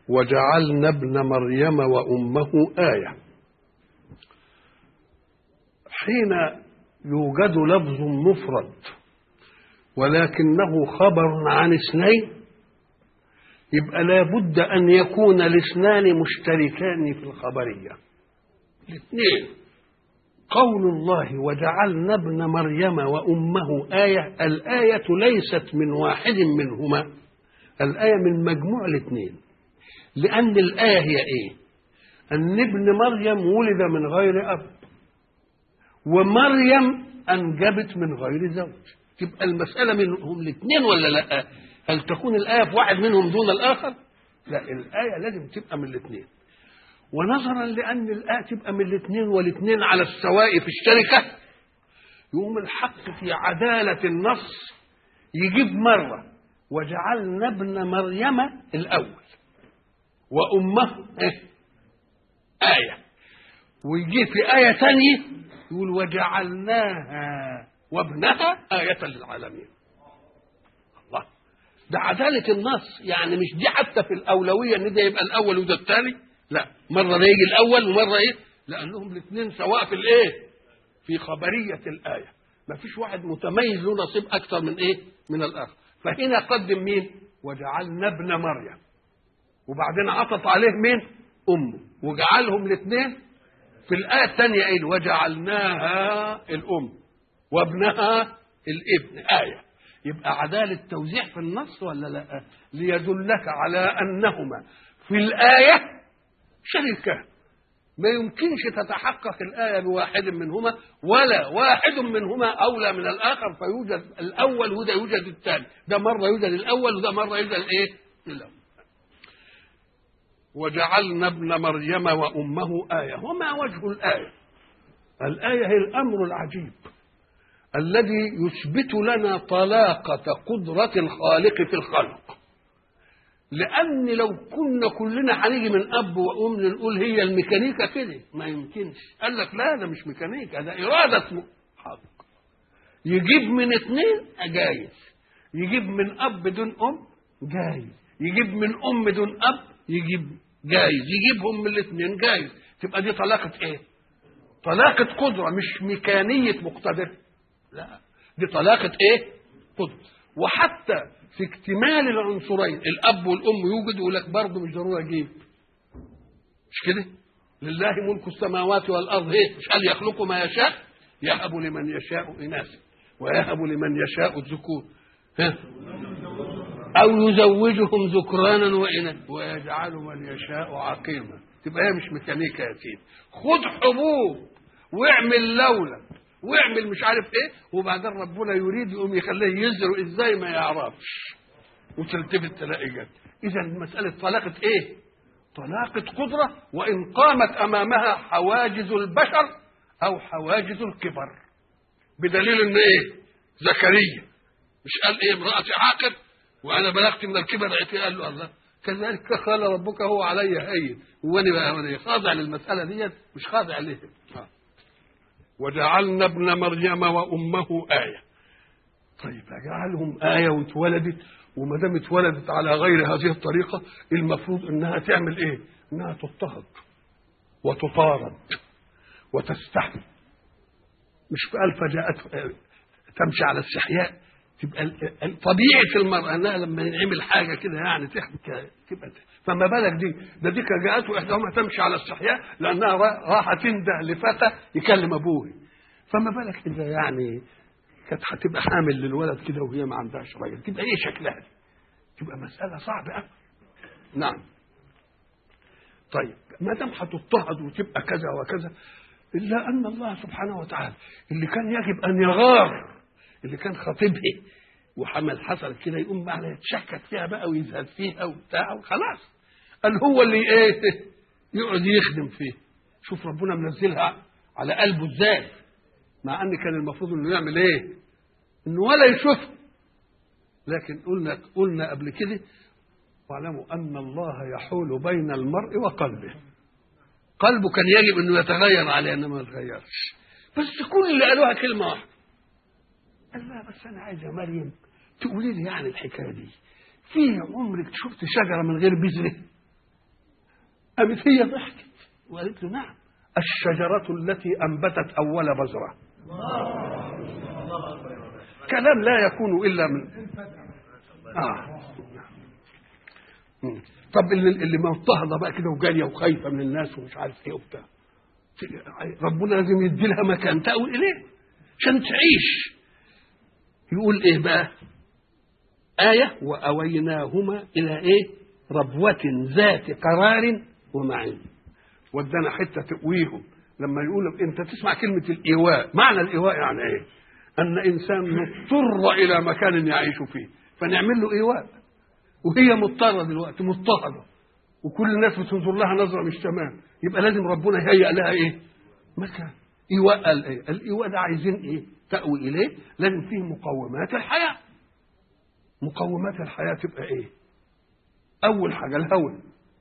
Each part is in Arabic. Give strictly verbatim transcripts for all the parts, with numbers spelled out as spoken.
وجعلنا ابن مريم وأمه آية. حين يوجد لفظ مفرد ولكنه خبر عن اثنين يبقى لا بد أن يكون الاثنان مشتركان في الخبرية. الاثنين قول الله وجعلنا ابن مريم وأمه آية، الآية ليست من واحد منهما، الآية من مجموع الاثنين. لأن الآية هي إيه؟ أن ابن مريم ولد من غير أب، ومريم أنجبت من غير زوج. تبقى المسألة منهم الاثنين ولا لا؟ هل تكون الآية في واحد منهم دون الآخر؟ لا، الآية لازم تبقى من الاثنين. ونظرا لأن الآية تبقى من الاثنين والاثنين على السواء في الشركة، يقوم الحق في عدالة النص يجيب مرة وجعلنا ابن مريم الأول وأمه آية، ويجي في آية ثانية يقول وجعلناها وابنها آية للعالمين. الله، ده عدالة النص. يعني مش دي حتى في الأولوية ان ده يبقى الأول وده الثاني، لا، مرة يجي الأول ومرة إيه، لأنهم الاثنين سواء في الإيه، في خبرية الآية. ما فيش واحد متميز له نصيب أكثر من إيه، من الآخر. فهنا قدم مين؟ وجعلنا ابن مريم، وبعدين عطف عليه مين؟ أمه، وجعلهم الاثنين في الآية الثانية إيه؟ وجعلناها الأم وابنها الابن آية. يبقى عدالة توزيع في النص ولا لا؟ ليدلك على أنهما في الآية شريكان، ما يمكنش تتحقق الآية بواحد منهما، ولا واحد منهما أولى من الآخر فيوجد الأول وده يوجد الثاني، ده مرة يوجد الأول وده مرة يوجد الإيه؟ الأول. وجعلنا ابن مريم وأمه آية. وما وجه الآية؟ الآية هي الأمر العجيب الذي يثبت لنا طلاقة قدرة الخالق في الخلق. لأن لو كنا كلنا هنيجي من أب وأم نقول هي الميكانيكا كده، ما يمكنش. قال لك لا، ده مش ميكانيكا، ده إرادة حق. يجيب من اثنين جايز، يجيب من أب دون أم جايز، يجيب من أم دون أب يجيب جايز، يجيبهم من الاثنين جايز. تبقى دي طلاقة إيه؟ طلاقة قدرة، مش ميكانية مقتدر، لا، دي طلاقة إيه؟ قدرة. وحتى في اكتمال العنصرين الأب والأم يوجد، يقول لك برضه مش ضروري أجيب، مش كده؟ لله ملك السماوات والأرض، إيه؟ مش قال يخلق ما يشاء؟ يهب لمن يشاء إناثا ويهب لمن يشاء الذكور، ها؟ أو يزوجهم ذكرانا وإناثا ويجعل من يشاء عقيما. تبقى هي مش ميكانيكا يا سيدي. خد حبوب واعمل لولا واعمل مش عارف ايه، وبعدين ربنا يريد يقوم يخليه يزرع ازاي ما يعرفش، وتلتفت تلاقي جد. اذا مساله طلاقه ايه؟ طلاقه قدره، وان قامت امامها حواجز البشر او حواجز الكبر. بدليل ان ايه؟ زكريا مش قال ايه؟ امرأتي عاقر وانا بلغت من الكبر عتي، قال له الله كذلك قال ربك هو علي هين، وانا بقى خاضع للمساله ديت مش خاضع ليه. وجعلنا ابن مريم وامه آية. طيب اجعلهم آية واتولدت، وما دام اتولدت على غير هذه الطريقة المفروض انها تعمل ايه؟ انها تضطهد وتطارد وتستحي. مش قال فجاءت تمشي على استحياء؟ تبقى طبيعة المرأة انها لما ينعمل حاجة كده يعني تحكي تبقى، فما بالك دي؟ ده دي جاءته احداهما تمشي على استحياء لانها راح تنده لفتى يكلم ابوه، فما بالك اذا يعني كانت هتبقى حامل للولد كده وهي ما عندهاش راجل، تبقى ايه شكلها دي؟ تبقى مسألة صعبة قوي. نعم. طيب ما دام هتضطهد وتبقى كذا وكذا، الا ان الله سبحانه وتعالى اللي كان يجب ان يغار، اللي كان خطيبها وحمل حصل كده يقوم بقى يتشكك فيها بقى ويزهد فيها وبتاع وخلاص، قال هو اللي ايه؟ يقعد يخدم فيه. شوف ربنا منزلها على قلبه ازاي، مع ان كان المفروض انه يعمل ايه؟ انه ولا يشوف. لكن قلنا قلنا قبل كده واعلموا ان الله يحول بين المرء وقلبه. قلبه كان يجب انه يتغير عليه، انما ما يتغيرش. بس كل اللي قالوها كلمه واحده، قال لا بس انا عايز يا مريم تقولي لي يعني الحكايه دي، في عمرك شفت شجره من غير بذره؟ قامت هي ضحكت وقالت له نعم، الشجرة التي أنبتت أول بذرة. كلام لا يكون إلا من آه. طب اللي, اللي مضطهدة بقى كده وجارية وخايفة من الناس ومش عارف ايه وبتاع، ربنا لازم يدي لها مكان تأوي إليه عشان تعيش. يقول ايه بقى؟ آية وأويناهما إلى ايه؟ ربوة ذات قرار ومعين. ودنا حتة تقويهم لما يقول انت تسمع كلمة الإيواء، معنى الإيواء يعني ايه؟ أن إنسان مضطر إلى مكان يعيش فيه فنعمل له إيواء، وهي مضطرة دلوقتي مضطهدة وكل الناس بتنظر لها نظرة مش تمام، يبقى لازم ربنا يهيئ لها ايه؟ مكان. إيواء قال ايه؟ الإيواء ده عايزين ايه؟ تأوي إليه، لازم فيه مقومات الحياة. مقومات الحياة تبقى ايه؟ أول حاجة الهواء،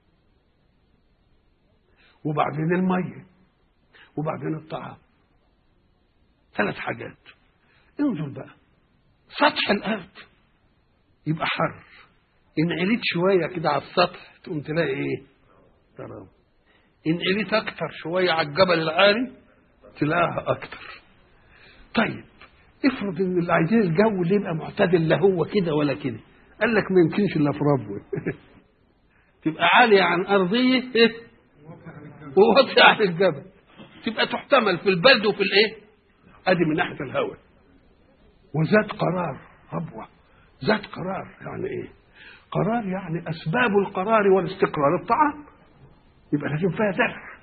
وبعدين المية، وبعدين الطعام. ثلاث حاجات. انظر بقى، سطح الأرض يبقى حر، إن عليت شوية كده على السطح تقوم تلاقي إيه؟ تراب. إن عليت أكتر شوية على الجبل العالي تلاقيها أكتر. طيب افرض إن اللي عايزين الجو اللي يبقى معتدل لا هو كده ولا كده، قال لك ما يمكنش إلا في ربوة تبقى عالية عن أرضية وواطية عن الجبل، تبقى تحتمل في البرد وفي الإيه؟ أدي من ناحية الهواء. وذات قرار، ربوة ذات قرار يعني إيه؟ قرار يعني أسباب القرار والاستقرار الطعام، يبقى لازم فيها زرع.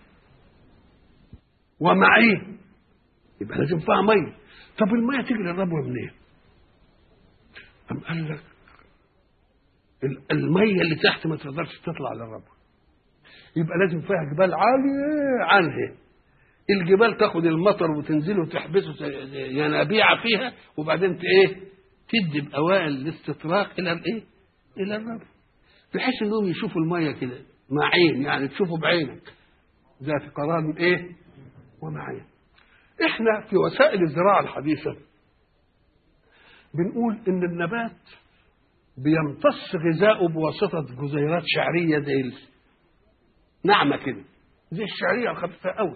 ومعين يبقى لازم فيها مية. طب المية تيجي للربوة منين؟ أم قال لك المية اللي تحت ما تقدرش تطلع للربوة، يبقى لازم فيها جبال عالية عنها، الجبال تاخد المطر وتنزله وتحبسه ينابيع فيها، وبعدين ايه؟ تدي بأوائل الاستطراق الى الايه؟ الى الربوة، بحيث انهم يشوفوا المية كده معين، يعني تشوفوا بعينك ذات قرار ايه؟ ومعين. احنا في وسائل الزراعة الحديثة بنقول ان النبات بيمتص غذاؤه بواسطة جزيئات شعرية زي ناعمة كده، زي الشعرية الخفيفة قوي.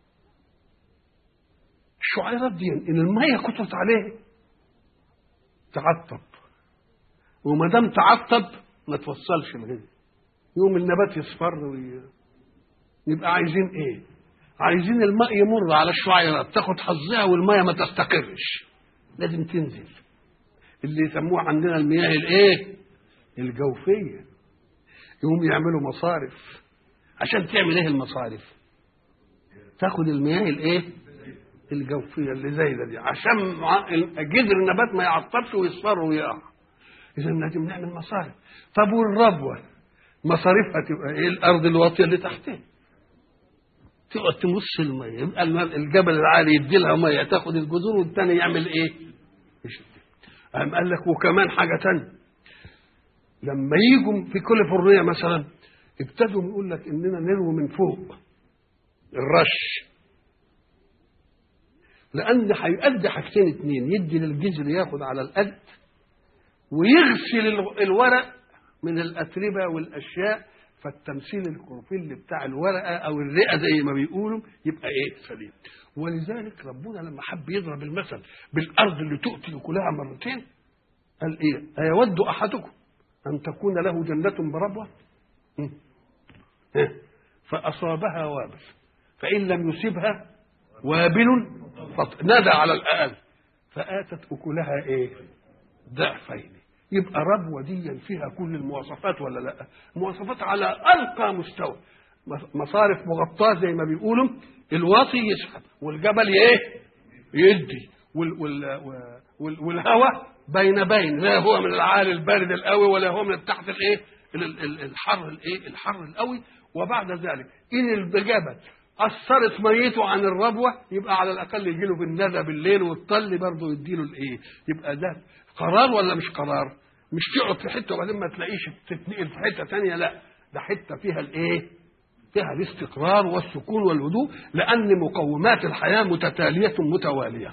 الشعيرات دي ان المية كترت عليه تعطب، وما دام تعطب ما توصلش الغذاء، يوم النبات يصفر وي... يبقى عايزين ايه؟ عايزين الماء يمر على الشعيرات تاخد حظها والمية ما تستقرش، لازم تنزل، اللي يسموه عندنا المياه الايه؟ الجوفية. يقوم يعملوا مصارف. عشان تعمل ايه المصارف؟ تاخد المياه الايه؟ الجوفية اللي زي دي، عشان جذر النبات ما يعطبش ويصفر ويقع. اذا لازم نعمل مصارف. طب والربوة مصاريفها تبقى ايه؟ الارض الواطية اللي تحتها تقعد تمص المية، يبقى الجبل العالي يدي لها مية تاخد الجذور، والثاني يعمل ايه؟ يشد. قام قال لك وكمان حاجة تانية، لما يجوا في كاليفورنيا مثلا ابتدوا يقول لك اننا نروي من فوق الرش، لان هيؤدي حاجتين اتنين، يدي للجذر ياخد على القد، ويغسل الورق من الاتربه والاشياء، فالتمثيل الكروفيل بتاع الورقه او الرئه زي ما بيقولوا يبقى ايه؟ سليم. ولذلك ربنا لما حب يضرب المثل بالارض اللي تؤتي كلها مرتين قال ايه؟ ايود احدكم ان تكون له جنه بربوه فاصابها وابل فان لم يصبها وابل نادى على الاقل فاتت اكلها ايه؟ ضعفين. يبقى ربوه دي فيها كل المواصفات ولا لا؟ مواصفات على ارقى مستوى، مصارف مغطاه زي ما بيقولوا، الواطي يسحب والجبل ايه؟ يدي، والهواء بين بين، لا هو من العالي البارد القوي ولا هو من تحت الايه؟ الحر الايه؟ الحر القوي. وبعد ذلك ان الجبل اثرت ميته عن الربوه يبقى على الاقل يجي له بالندى بالليل، والطل برضه يديله الايه؟ يبقى ده قرار ولا مش قرار؟ مش تقعد في حته وبعدين ما تلاقيش تتنقل في حته ثانيه، لا ده حته فيها الايه؟ فيها الاستقرار والسكون والهدوء، لان مقومات الحياه متتاليه متواليه.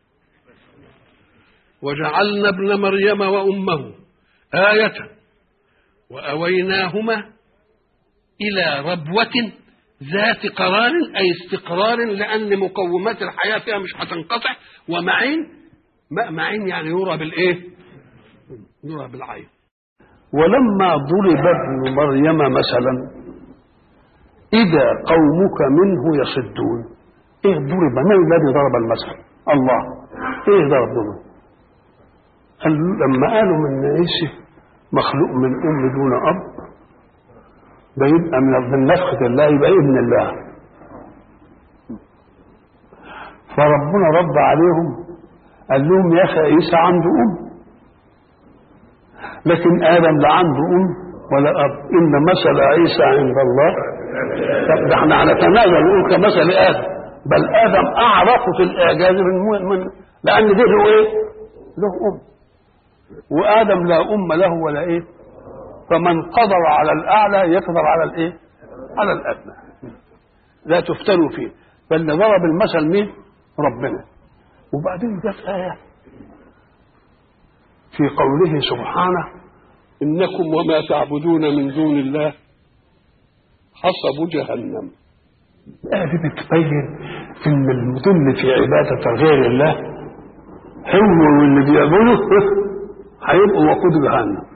وجعلنا ابن مريم وامه آية وأويناهما إلى ربوة ذات قرار، أي استقرار، لأن مقومات الحياة فيها مش هتنقطع. ومعين، معين يعني يرى بالإيه؟ يرى بالعين. ولما ضرب ابن مريم مثلا إذا قومك منه يصدون. إيه ضرب؟ من الذي ضرب المثل؟ الله. إيه ضرب منه؟ لما قالوا من عيسى مخلوق من أم دون أب، ده يبقى من نفخة الله، يبقى ابن الله. فربنا رد عليهم قال لهم يا أخي عيسى عنده أم، لكن آدم لا عنده أم ولا أب. إن مثل عيسى عند الله، طب ده احنا هنتنازل ونقول كمثل آدم، بل آدم أعرف في الإعجاز من, من لأن ده له إيه؟ له أم، وآدم لا أم له ولا إيه؟ فمن قدر على الأعلى يقدر على الإيه؟ على الأدنى. لا تفتنوا فيه. فاللي ضرب المثل مين؟ ربنا. وبعدين جت آية في قوله سبحانه إنكم وما تعبدون من دون الله حصب جهنم. الآية دي بتبين إن المضل في عبادة غير الله هو واللي بيعبده هيبقوا وقود جهنم.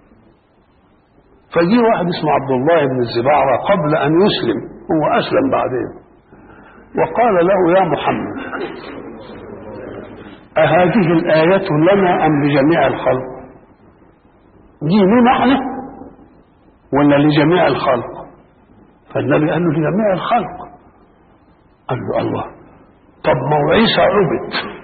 فجي واحد اسمه عبد الله بن الزبعرة قبل أن يسلم، هو أسلم بعدين، وقال له يا محمد أهذه الآية لنا أم لجميع الخلق؟ دي لنا احنا ولا لجميع الخلق؟ فالنبي قال له لجميع الخلق. قال له الله، طب ما هو عيسى عبد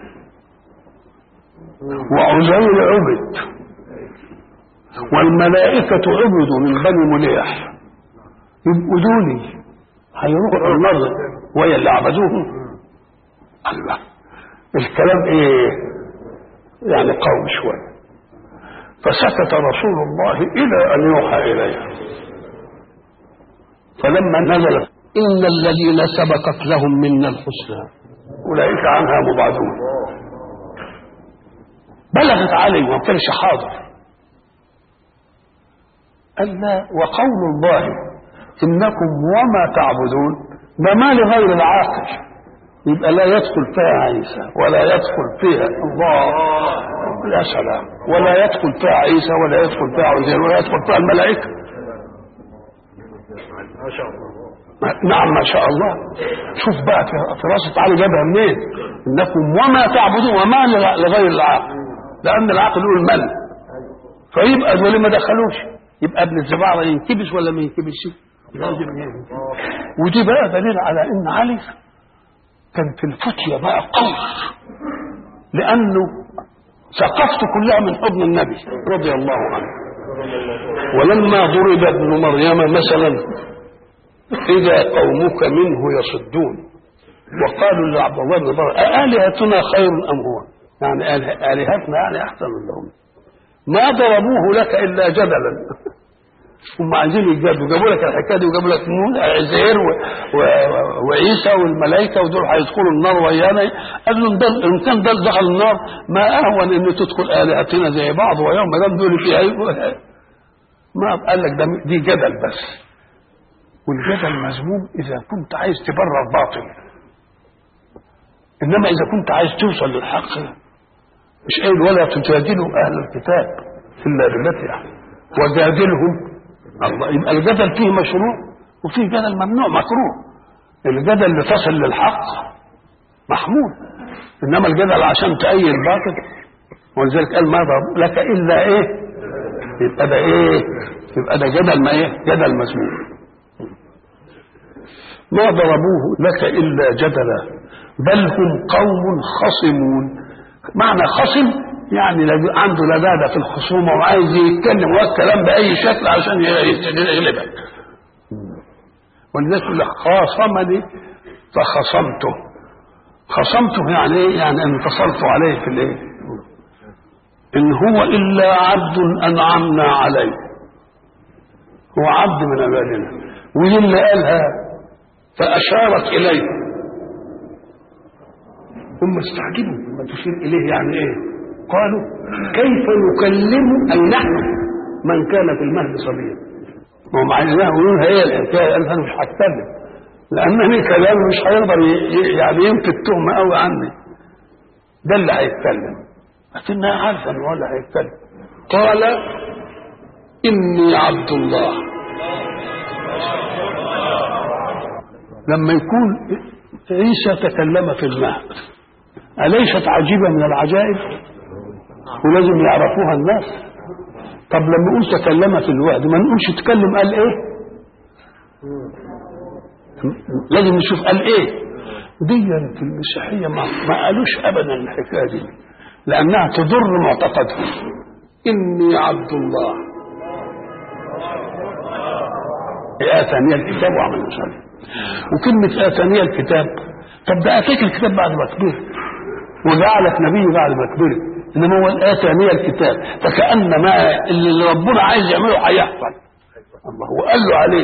وعزير عبد والملائكة عبدوا من بني مليح، يبقوا دوني هيروحوا النار ويا اللي عبدوهم؟ الله، الكلام ايه يعني قوي شويه. فسكت رسول الله الى ان يوحى اليه. فلما نزلت ان الذين سبقت لهم منا الحسنى اولئك عنها مبعدون، بلغت عليه وما كانش حاضر. قال لا، وقول الله انكم وما تعبدون ده ما لغير العاقل، يبقى لا يدخل فيها عيسى ولا يدخل فيها الله، يا سلام، ولا يدخل فيها عيسى ولا يدخل فيها عزير ولا يدخل فيها الملائكة. ما شاء الله. نعم ما شاء الله. شوف بقى فراسة تعالى جابها منين؟ انكم وما تعبدون، وما لغير العاقل، لان العاقل يقول من، فيبقى دول ما دخلوش، يبقى ابن الزبعرة ينكبش ولا ما ينكبش؟ ودي بقى دليل على ان علي كان في الفتية بقى قوي، لأنه ثقافته كلها من حضن النبي رضي الله عنه. ولما ضرب ابن مريم مثلا إذا قومك منه يصدون وقالوا لعبد الله بن مريم أآلهتنا خير أم هو؟ يعني آلهتنا يعني أحسن لهم. ما ضربوه لك إلا جدلا. هم عايزين يجادوا، جابوا لك الحكايه دي وجابوا لك عزير و... و... وعيسى والملائكه ودول هيدخلوا النار ويانا. قال له ان كان ده دخل النار ما اهون ان تدخل الهتنا زي بعض ويوم ما دام دول فيها ما قال لك ده دي جدل بس، والجدل مذموم اذا كنت عايز تبرر باطل، انما اذا كنت عايز توصل للحق مش قايل ولا تجادلوا اهل الكتاب الا بالتي احسن وجادلهم الله. يبقى الجدل فيه مشروع وفيه جدل ممنوع مكروه. الجدل اللي تصل للحق محمود، انما الجدل عشان تأيد باطل، ولذلك قال ما ضرب لك الا ايه؟ يبقى ده ايه؟ يبقى ده جدل ما ايه؟ جدل مذموم. ما ضربوه لك الا جدلا بل هم قوم خصمون. معنى خصم يعني عنده لذاذة في الخصومة وعايز يتكلم والكلام بأي شكل عشان يغلبك. ولذلك يقول لك خاصمني فخصمته. خصمته يعني ايه؟ يعني انتصرت عليه في الايه؟ ان هو الا عبد انعمنا عليه، هو عبد من عبادنا. ودي اللي قالها فاشارت اليه. هم استعجبوا لما تشير اليه يعني ايه؟ قالوا كيف نكلم أي نحن من كان في المهد صبيا. ما هم عايزين يقولوا هي الحكايه، قال انا مش هتكلم لانني كلامي مش هيقدر يعني يمكن تهمه قوي عني، ده اللي هيتكلم، لكنها عارفه ان هو اللي هيتكلم. قال اني عبد الله. لما يكون عيسى تكلم في المهد أليست عجيبة من العجائب ولازم يعرفوها الناس؟ طب لما يقول تكلم في الوعد ما نقولش تكلم قال ايه؟ لازم نشوف قال ايه. دي في المسيحية ما, ما قالوش ابدا الحكاية دي لانها تضر معتقدهم. اني عبد الله آتاني الكتاب وعمل مصالح. وكلمة آتاني الكتاب، طب ده آتيك الكتاب بعد ما كبرت وجعلك نبي بعد ما كبرت، انما هو آتاني الكتاب، فكأن ما اللي ربنا عايز يعمله هيحصل. الله وقال له عليه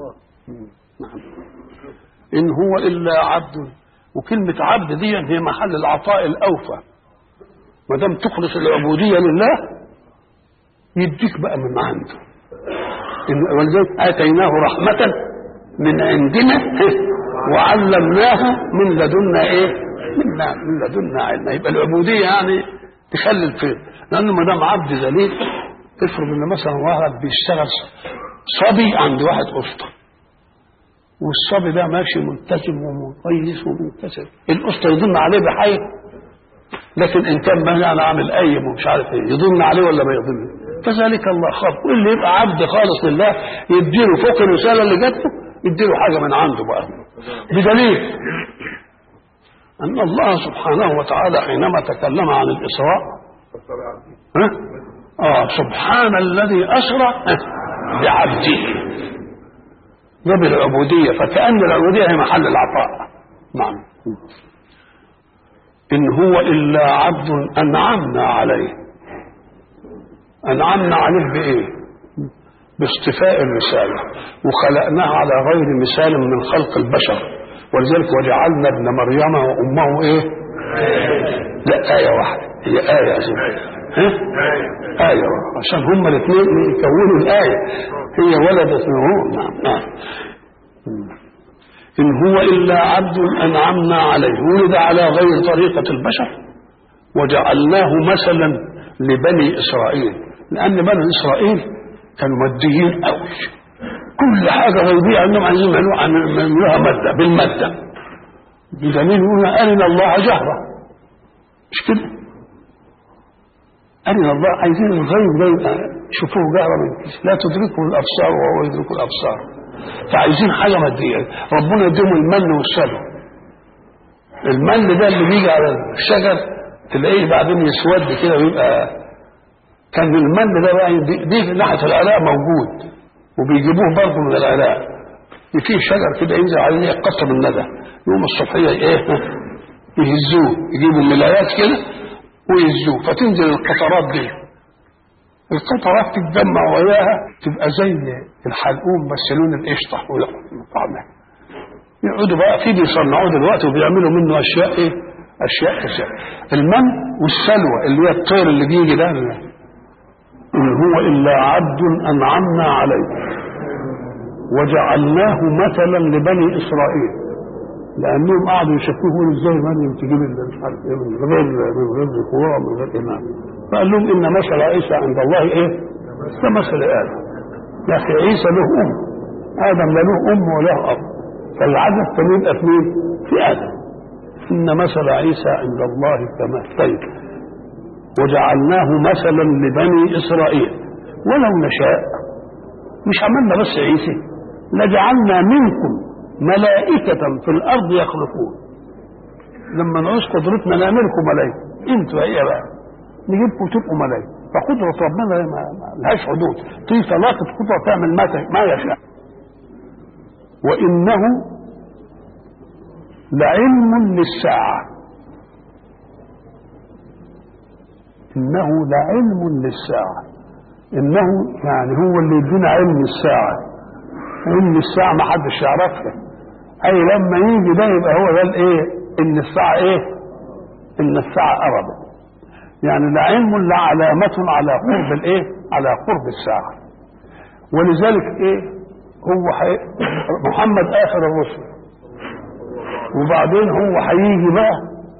إن هو إلا عبد. وكلمة عبد دي هي محل العطاء الأوفى، ما دام تخلص العبودية لله يديك بقى من عنده. ولذلك آتيناه رحمة من عندنا وعلمناه من لدنا ايه؟ من من لدنا علم. يبقى العبودية يعني تخلي الفيض، لأنه ما دام عبد ذليل. افرض ان مثلا واحد بيشتغل صبي عند واحد أسطى، والصبي ده ماشي ملتزم ومقيس ومنتسب، الأسطى يظن عليه بحي، لكن ان كان ما انا عامل قيم ومش عارف ايه يظن عليه ولا ما يظن. كذلك الله خاف، واللي يبقى عبد خالص لله يديله فوق الرساله اللي جاته يديله حاجه من عنده بقى، بدليل ان الله سبحانه وتعالى حينما تكلم عن الاسراء ها اه سبحان الذي اسرى بعبده، جاب العبوديه، فكأن العبوديه هي محل العطاء. نعم. إن هو إلا عبد أنعمنا عليه. أنعمنا عليه بإيه؟ باصطفاء الرسالة، وخلقناه على غير مثال من خلق البشر، ولذلك وجعلنا ابن مريم وأمه إيه؟ لا آية واحدة، هي آية يا زلمة، ها؟ آية واحدة عشان هما الاثنين يكونوا الآية، هي ولدت منه. نعم نعم. إن هو إلا عبد أنعمنا عليه ولد على غير طريقة البشر وجعلناه مثلا لبني إسرائيل، لأن بني إسرائيل كانوا ماديين قوي، كل حاجة غيبية عندهم عايزين يعملوها مادة بالمادة، بدليل يقولون أرنا الله جهرة، مش كده؟ أرنا الله، عايزين الغيب ده يبقى شوفوه جهرة من كيس، لا تدركه الأبصار وهو يدرك الأبصار. فعايزين حاجة مادية، ربنا يديهم المن والسلوى. المن ده اللي بيجي على الشجر تلاقيه بعدين يسود كده ويبقى، كان المن ده بقى دي في ناحية العراق موجود وبيجيبوه برضه من العراق، في شجر كده ينزل عليه قطر الندى، يوم الصبحية ايه يهزوه، يجيبوا ملايات كده ويهزوه، فتنزل القطرات دي، القطرات تتجمع وياها تبقى زي الحلقوم بس لون القشطه وطعمها. يقعدوا بقى في بيصنعوه دلوقتي وبيعملوا منه اشياء ايه؟ اشياء اشياء. المن والسلوى اللي هي الطير اللي بيجي ده، ان هو الا عبد انعمنا عليه وجعلناه مثلا لبني اسرائيل، لانهم قعدوا يشكوه ازاي مريم تجيب مش عارف ايه من غير من غير ذكورة من غير امام، فقال لهم ان مثل عيسى عند الله ايه؟ كمثل ادم. يا اخي عيسى له ام، ادم لا له ام ولا اب، فالعدد كان يبقى في مين؟ في ادم. ان مثل عيسى عند الله كمثل، وجعلناه مثلا لبني اسرائيل ولو نشاء، مش عملنا بس عيسى، لجعلنا منكم ملائكة في الارض يخلقون، لما نعوز قدرتنا نعملكم ملائكة، انتوا هي بقى نجيبكم تبقوا ملائكة، فقدرة ربنا ما لهاش حدود، في طلاقة قدرة تعمل ما يشاء. وإنه لعلم للساعة، إنه لعلم للساعة، إنه يعني هو اللي يدينا علم الساعة، علم الساعة ما حدش يعرفها، أي لما يجي ده يبقى هو ده الإيه؟ إن الساعة إيه؟ إن الساعة قربت، يعني لعلم لعلامة على قرب الإيه؟ على قرب الساعة. ولذلك إيه؟ هو حي... محمد آخر الرسل، وبعدين هو هيجي بقى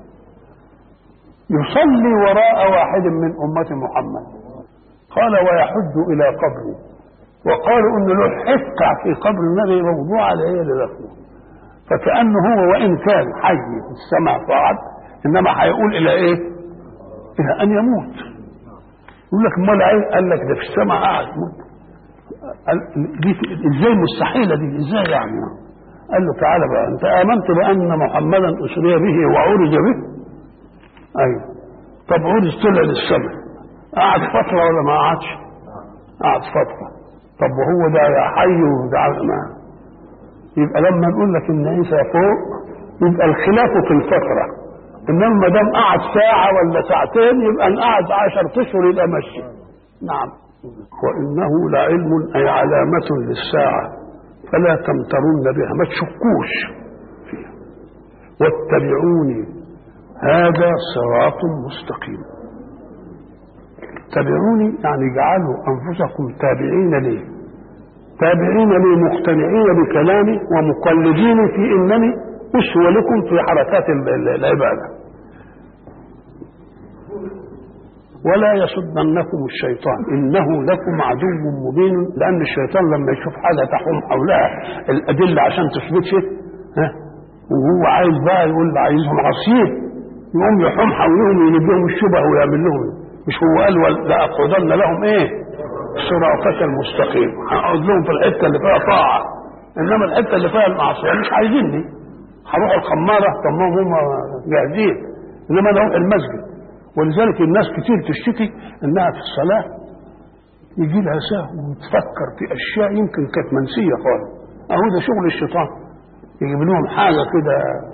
يصلي وراء واحد من أمة محمد. قال ويحج إلى قبري، وقالوا إن له حكة في قبر النبي موضوع على إيه لدفنه، فكأنه هو وإن كان حي في السماء صعد، إنما هيقول إلى إيه؟ إلى أن يموت. يقول لك امال ايه؟ قال لك ده في السماء قاعد يموت. دي ازاي مستحيله دي؟ ازاي يعني؟ قال له تعالى بقى، انت امنت بان محمدا اسري به وعرج به؟ ايوه. طب عرج طلع للسماء، قعد فتره ولا ما قعدش؟ قعد فتره. طب وهو ده يا حي وده ما يبقى لما نقول لك ان عيسى فوق يبقى الخلاف في الفتره، انما ما دام قعد ساعه ولا ساعتين يبقى ان قعد عشرة اشهر يبقى مشي. نعم. وانه لعلم اي علامه للساعه فلا تمترن بها، ما تشكوش فيها. واتبعوني هذا صراط مستقيم. اتبعوني يعني اجعلوا انفسكم تابعين لي، تابعين لي مقتنعين بكلامي ومقلدين في انني اسوه لكم في حركات العباده. ولا يصدنكم الشيطان انه لكم عدو مبين، لان الشيطان لما يشوف حاجه تحوم حولها الادله عشان تثبتها ها وهو عايز بقى يقول عايزهم عصير يقوم يحوم حولهم يجيب لهم الشبه ويعمل لهم. مش هو قال لاقعدن لهم ايه؟ صراطك المستقيم، هقعد لهم في الحته اللي فيها طاعه، انما الحته اللي فيها المعصيه مش عايزيني. هروح الخماره طب ما هم جاهزين، انما انا اروح المسجد. ولذلك الناس كتير تشتكي انها في الصلاه يجي لها سهو وتفكر في اشياء يمكن كانت منسيه خالص. اهو ده شغل الشيطان، يجيب لهم حاجه كده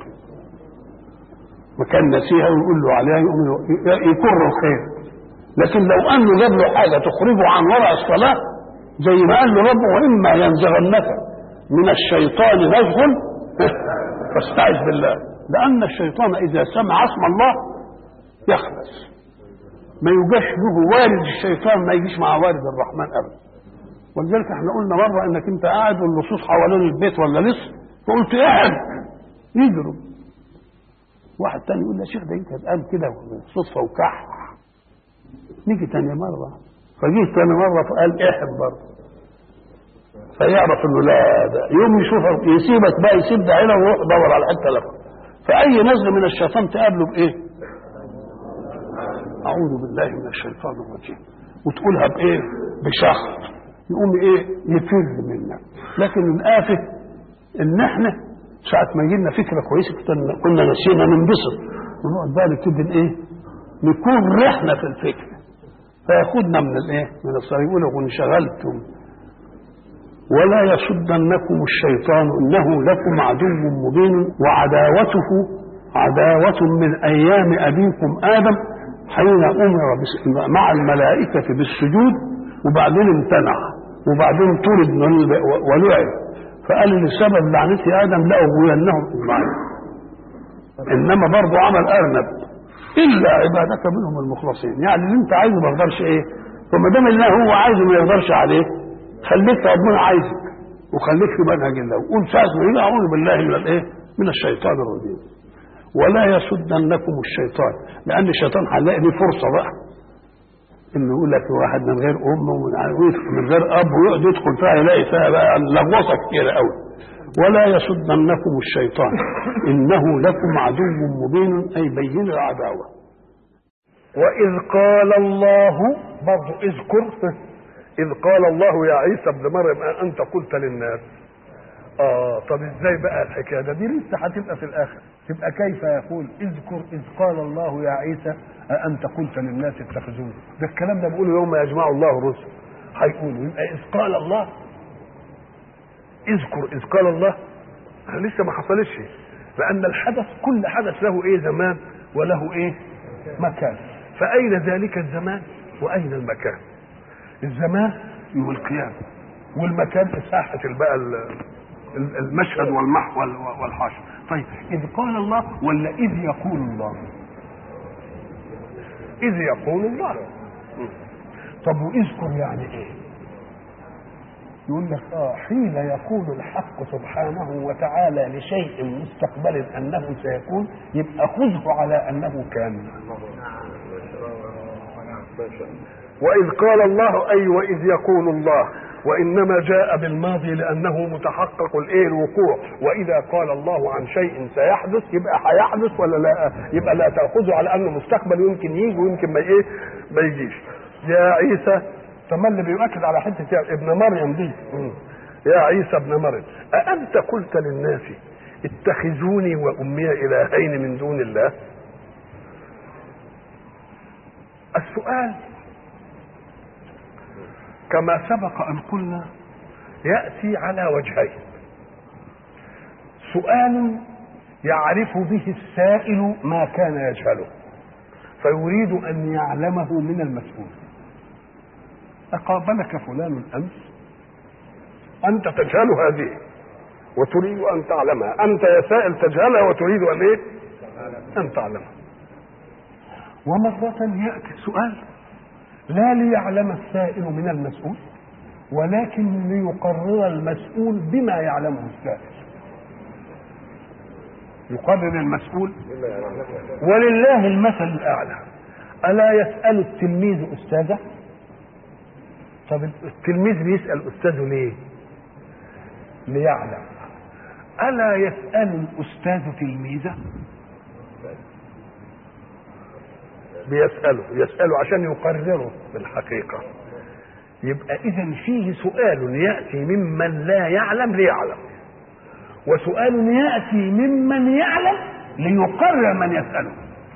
مكان نسيها ويقول له عليها يكر الخير. لكن لو انه جاب له حاجه تخرجه عن وراء الصلاه زي ما قال له ربه واما ينزغنك من الشيطان نزغ فاستعذ بالله، لان الشيطان اذا سمع اسم الله يخلص، ما يجاش له وارد الشيطان ما يجيش مع وارد الرحمن ابدا. ولذلك احنا قلنا مره انك انت قاعد واللصوص حوالين البيت ولا لص فقلت اقعد يجروا، واحد تاني يقول يا شيخ ده انت قال كده صدفه وكح. نيجي تاني مره فجيت تاني مره فقال احد برضه، فيعرف انه لا ده يوم يشوفك يسيبك بقى يسيب ده هنا ويروح يدور على حته لفه. فاي نزل من الشيطان تقابله بايه؟ اعوذ بالله من الشيطان الرجيم، وتقولها بايه؟ بشخط، يقوم ايه؟ يفر منك. لكن الآفة ان احنا ساعة ما يجي لنا فكرة كويسة كنا نسينا ننبسط ونقعد بقى نبتدي ايه؟ نكون رحنا في الفكرة فياخدنا من الايه؟ من الصلاة. يقول وانشغلتم ولا يصدنكم الشيطان انه لكم عدو مبين وعداوته عداوة من ايام ابيكم ادم حين امر مع الملائكة بالسجود وبعدين امتنع وبعدين طرد ولعب، فقال لسبب لعنتي ادم لاغوينهم اجمعين. انما برضه عمل ارنب الا عبادك منهم المخلصين، يعني اللي انت عايزه ما يقدرش ايه؟ فما دام الله هو عايزه ما يقدرش عليه خليك ربنا عايزك وخليك في منهج الله وقول ساعه ما يجي اعوذ بالله من الايه؟ من الشيطان الرجيم. ولا يصدنكم الشيطان، لان الشيطان هنلاقي ليه فرصه بقى انه يقول لك واحد من غير ام ومن غير اب ويقعد يدخل فيها يلاقي فيها بقى لغوصه كتير قوي. ولا يصدنكم الشيطان انه لكم عدو مبين اي بين العداوه. واذ قال الله برضه اذكر اذ قال الله يا عيسى ابن مريم انت قلت للناس. اه طب ازاي بقى الحكايه ده؟ دي لسه هتبقى في الاخر، تبقى كيف يقول اذكر اذ قال الله يا عيسى أأنت قلت للناس اتخذوني. ده الكلام ده بيقوله يوم يجمع الله الرسل، هيقولوا يبقى اذ قال الله اذكر اذ قال الله لسه ما حصلش، لان الحدث كل حدث له ايه؟ زمان وله ايه؟ مكان. فاين ذلك الزمان واين المكان؟ الزمان يوم القيامه والمكان ساحه بقى المشهد والمحور والحشر. طيب اذ قال الله ولا اذ يقول الله؟ اذ يقول الله. طب واذكر يعني ايه؟ يقول لك اه حين يقول الحق سبحانه وتعالى لشيء مستقبل انه سيكون يبقى خذه على انه كان. واذ قال الله اي واذ يقول الله، وانما جاء بالماضي لانه متحقق الايه الوقوع، واذا قال الله عن شيء سيحدث يبقى هيحدث ولا لا؟ يبقى لا تاخذه على انه مستقبل يمكن يجي ويمكن ما ايه ما يجيش. يا عيسى تملي بيؤكد على حته ابن مريم دي. يا عيسى ابن مريم أأنت قلت للناس اتخذوني وأمي إلهين من دون الله؟ السؤال كما سبق أن قلنا يأتي على وجهين. سؤال يعرف به السائل ما كان يجهله فيريد أن يعلمه من المسؤول. أقابلك فلان أمس أنت تجهل هذه وتريد أن تعلمها، أنت يا سائل تجهلها وتريد أن إيه؟ أن تعلمها. ومرة يأتي السؤال لا ليعلم السائل من المسؤول ولكن ليقرر المسؤول بما يعلمه السائل. يقرر المسؤول ولله المثل الأعلى. ألا يسأل التلميذ أستاذه؟ طب التلميذ بيسأل أستاذه ليه؟ ليعلم. ألا يسأل الأستاذ تلميذه؟ بيسأله يسأله عشان يقرره بالحقيقة. يبقى إذن فيه سؤال يأتي ممن لا يعلم ليعلم، وسؤال يأتي ممن يعلم ليقرر من يسأله.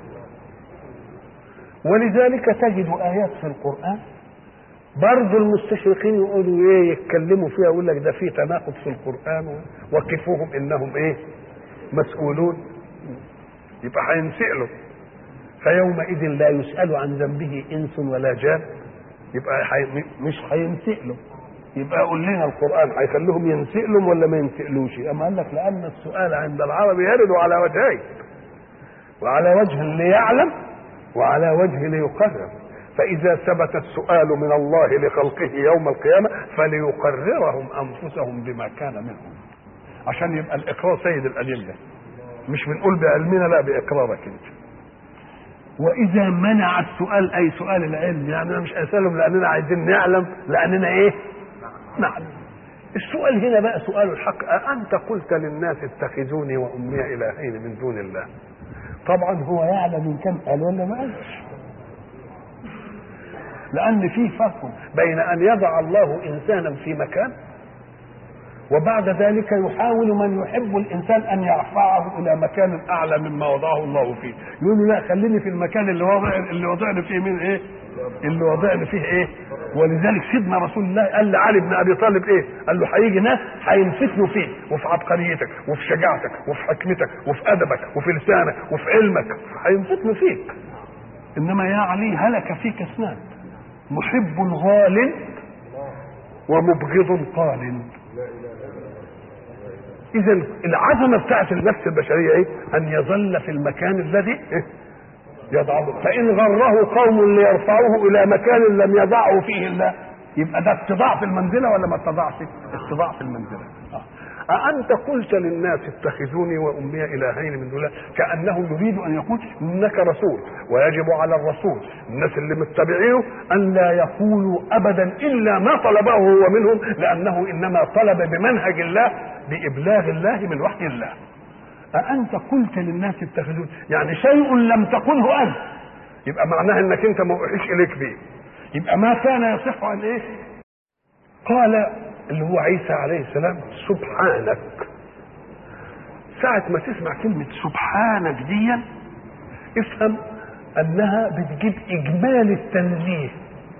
ولذلك تجد آيات في القرآن برضو المستشرقين يقولوا ايه يتكلموا فيها يقول لك ده في تناقض في القرآن وقفوهم انهم ايه مسؤولون. يبقى هينسألوا فيومئذ لا يسأل عن ذنبه انس ولا جان. يبقى حي... مش هينسألوا. يبقى قول لنا القرآن هيخليهم ينسألوا ولا ما ينسألوش؟ اما قال لك لان السؤال عند العرب يرد على وجهين، وعلى وجه ليعلم وعلى وجه ليقرر. فإذا ثبت السؤال من الله لخلقه يوم القيامة فليقررهم أنفسهم بما كان منهم، عشان يبقى الإقرار سيد الأدلة. مش بنقول بعلمنا لا بإقرارك انت. وإذا منع السؤال أي سؤال العلم، يعني أنا مش أسألهم لأننا عايزين نعلم، لأننا إيه؟ نعلم. السؤال هنا بقى سؤال الحق. أأنت قلت للناس اتخذوني وأمي إلهين من دون الله؟ طبعا هو يعلم إن كان قال ولا ما قالش، لأن فيه فرق بين أن يضع الله إنسانا في مكان وبعد ذلك يحاول من يحب الإنسان أن يرفعه إلى مكان أعلى مما وضعه الله فيه. يقول له لا خليني في المكان اللي وضع اللي وضعني فيه من إيه؟ اللي وضعني فيه إيه؟ ولذلك سيدنا رسول الله قال لعلي بن أبي طالب إيه؟ قال له هيجي ناس هينفتنوا فيك وفي عبقريتك وفي شجاعتك وفي حكمتك وفي أدبك وفي لسانك وفي علمك، هينفتنوا فيك. إنما يا علي هلك فيك اثنان، محب غال ومبغض قال. اذا العظمه بتاعت النفس البشريه ايه؟ ان يظل في المكان الذي يضعه. فان غره قوم ليرفعوه الى مكان لم يضعه فيه الله يبقى ده اتضاع في المنزله ولا ما اتضاعش؟ اتضاع في المنزله. أأنت قلت للناس اتخذوني وأمي إلهين من دون الله؟ كأنه يريد أن يقول إنك رسول ويجب على الرسول الناس اللي متبعينه أن لا يقولوا أبدا إلا ما طلبه هو منهم، لأنه إنما طلب بمنهج الله بإبلاغ الله من وحي الله. أأنت قلت للناس اتخذوني، يعني شيء لم تقله أنت يبقى معناه إنك أنت ما أوحيش إليك به، يبقى ما كان يصح أن إيه؟ قال اللي هو عيسى عليه السلام سبحانك. ساعة ما تسمع كلمة سبحانك دي افهم انها بتجيب اجمال التنزيه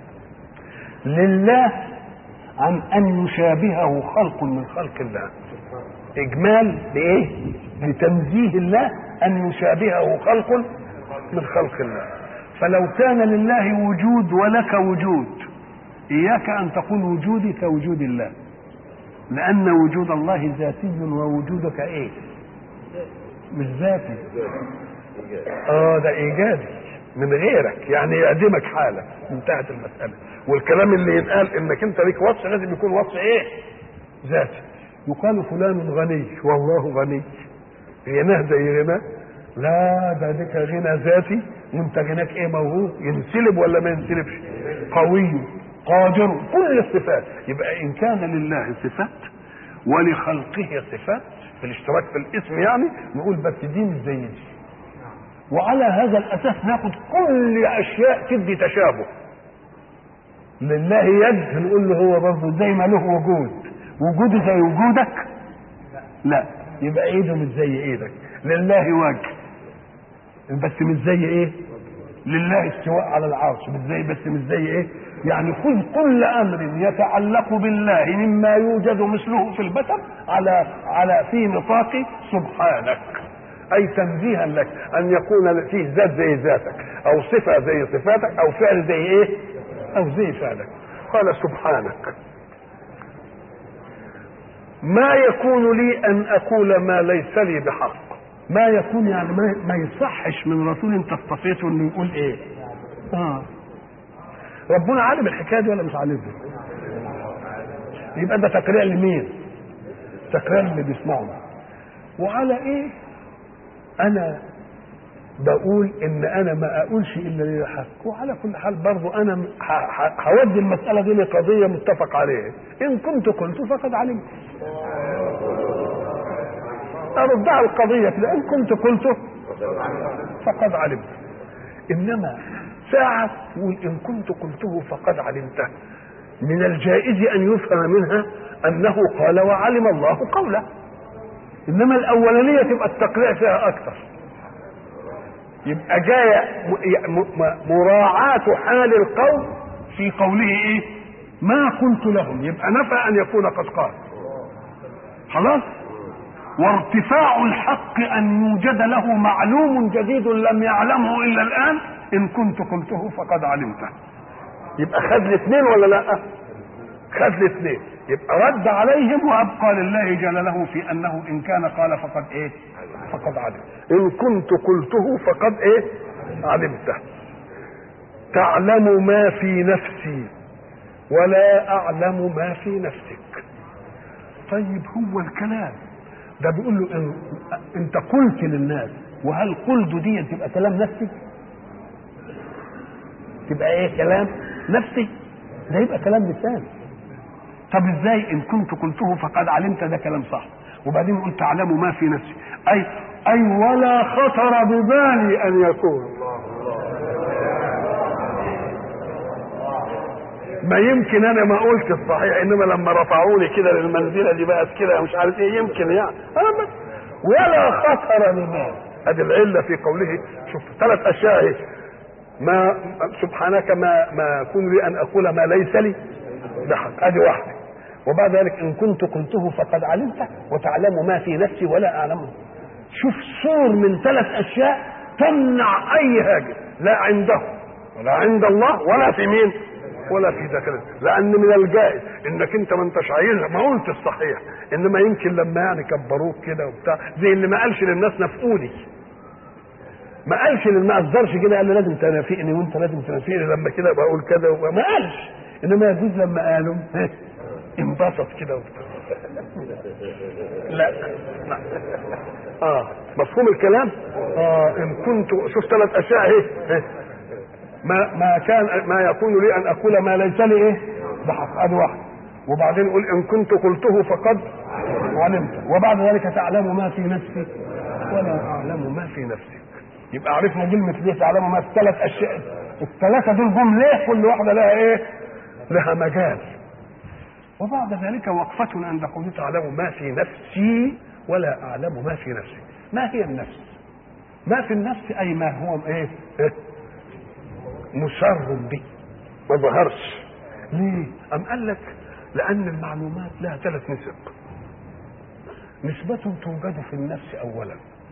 لله عن ان يشابهه خلق من خلق الله. اجمال بايه؟ لتنزيه الله ان يشابهه خلق من خلق الله. فلو كان لله وجود ولك وجود إياك أن تقول وجودي كوجود الله، لأن وجود الله ذاتي ووجودك إيه؟ مش ذاتي. آه ده إيجابي. من غيرك، يعني يعدمك حالك، انتهت المساله. والكلام اللي يتقال انك انت ليك وصف لازم يكون وصف ايه؟ ذاتي. يقال فلان غني والله غني، غناه زي غناه؟ لا، ده لك غنى ذاتي وانت غناك ايه؟ موهوب، ينسلب ولا ما ينسلبش؟ قوي، قادر، كل الصفات. يبقى ان كان لله صفات ولخلقه صفات في الاشتراك في الاسم، يعني نقول بس دي مش زي دي. وعلى هذا الاساس ناخد كل اشياء تدي تشابه. لله يد نقول له هو برضه زي ما له وجود، وجوده زي وجودك؟ لا، يبقى ايده مش زي ايدك. لله وجه بس مش زي ايه؟ لله استواء على العرش مش زي، بس مش زي ايه؟ يعني خذ كل امر يتعلق بالله مما يوجد مثله في البشر على على في نطاق سبحانك، اي تنزيها لك ان يكون فيه ذات زي ذاتك، او صفه زي صفاتك، او فعل زي ايه؟ او زي فعلك. قال سبحانك ما يكون لي ان اقول ما ليس لي بحق. ما يكون يعني ما, ما يصحش من رسول انت اصطفيته انه يقول ايه؟ اه ربنا عالم الحكايه دي ولا مش عالمها؟ يبقى ده تقرير لمين؟ تقرير اللي بيسمعه. وعلى ايه انا بقول ان انا ما اقولش الا للحق؟ وعلى كل حال برضه انا هودي المساله دي لقضيه متفق عليها. ان كنت قلت فقد علمت، اردها القضيه كده، ان كنت قلته فقد علمت. انما ساعه تقول ان كنت قلته فقد علمته، من الجائز ان يفهم منها انه قال وعلم الله قوله، انما الاولانيه تبقى التقريع فيها اكثر، يبقى جايه مراعاه حال القوم في قوله ايه؟ ما قلت لهم، يبقى نفى ان يكون قد قال خلاص. وارتفاع الحق ان يوجد له معلوم جديد لم يعلمه الا الان، ان كنت قلته فقد علمته. يبقى خد الاثنين ولا لا؟ خد الاثنين. يبقى رد عليهم وابقى لله جلاله في انه ان كان قال فقد ايه؟ فقد علم. ان كنت قلته فقد ايه؟ علمته. تعلم ما في نفسي ولا اعلم ما في نفسك. طيب هو الكلام ده بيقول له إن انت قلت للناس، وهل قلت دي تبقى كلام نفسي؟ تبقى ايه؟ كلام نفسي؟ ده يبقى كلام لسان. طب ازاي ان كنت قلته فقد علمت؟ ده كلام صح. وبعدين قلت تعلم ما في نفسي، اي اي ولا خطر ببالي ان يكون. ما يمكن انا ما قلت الصحيح، انما لما رفعوني كده للمنزله دي بقت كده مش عارف ايه، يمكن يعني أنا ولا خطر ببالي. ادي العله في قوله. شوف ثلاث اشياء اهي. ما سبحانك ما ما يكون لي ان اقول ما ليس لي بحق، ادي واحده. وبعد ذلك ان كنت قلته فقد علمته وتعلم ما في نفسي ولا اعلمه. شوف صور من ثلاث اشياء تمنع اي حاجه، لا عنده ولا عند الله ولا في مين ولا في داخله. لان من الجائز انك انت ما انتش عايزها، ما قلت الصحيح، انما يمكن لما يعني كبروك كده وبتاع، زي اللي ما قالش للناس نفقوني، ما قالش ما اصدرش كده قال له لازم تنافقني وانت لازم تنافقني لما كده بقول كذا، ما قالش. انما يجوز لما قالوا انبسط كده وبتاع. لا لا اه مفهوم الكلام. اه ان كنت شوف ثلاث اشياء اهي. ما ما كان ما يكون لي ان اقول ما ليس لي ايه بحق، ادي واحد. وبعدين يقول ان كنت قلته فقد علمت، وبعد ذلك تعلم ما في نفسي ولا اعلم ما في نفسي. يبقى عرفنا كلمه ليه تعلم ما في ثلاث اشياء. الثلاثه دول جم ليه؟ كل واحده لها ايه؟ لها مجال. وبعد ذلك وقفة عند قوله تعلم ما في نفسي ولا اعلم ما في نفسي. ما هي النفس؟ ما في النفس اي ما هو ايه؟ إيه؟ مسر به ما ظهرش. ليه؟ أم قال لك لأن المعلومات لها ثلاث نسب. نسبة توجد في النفس أولا،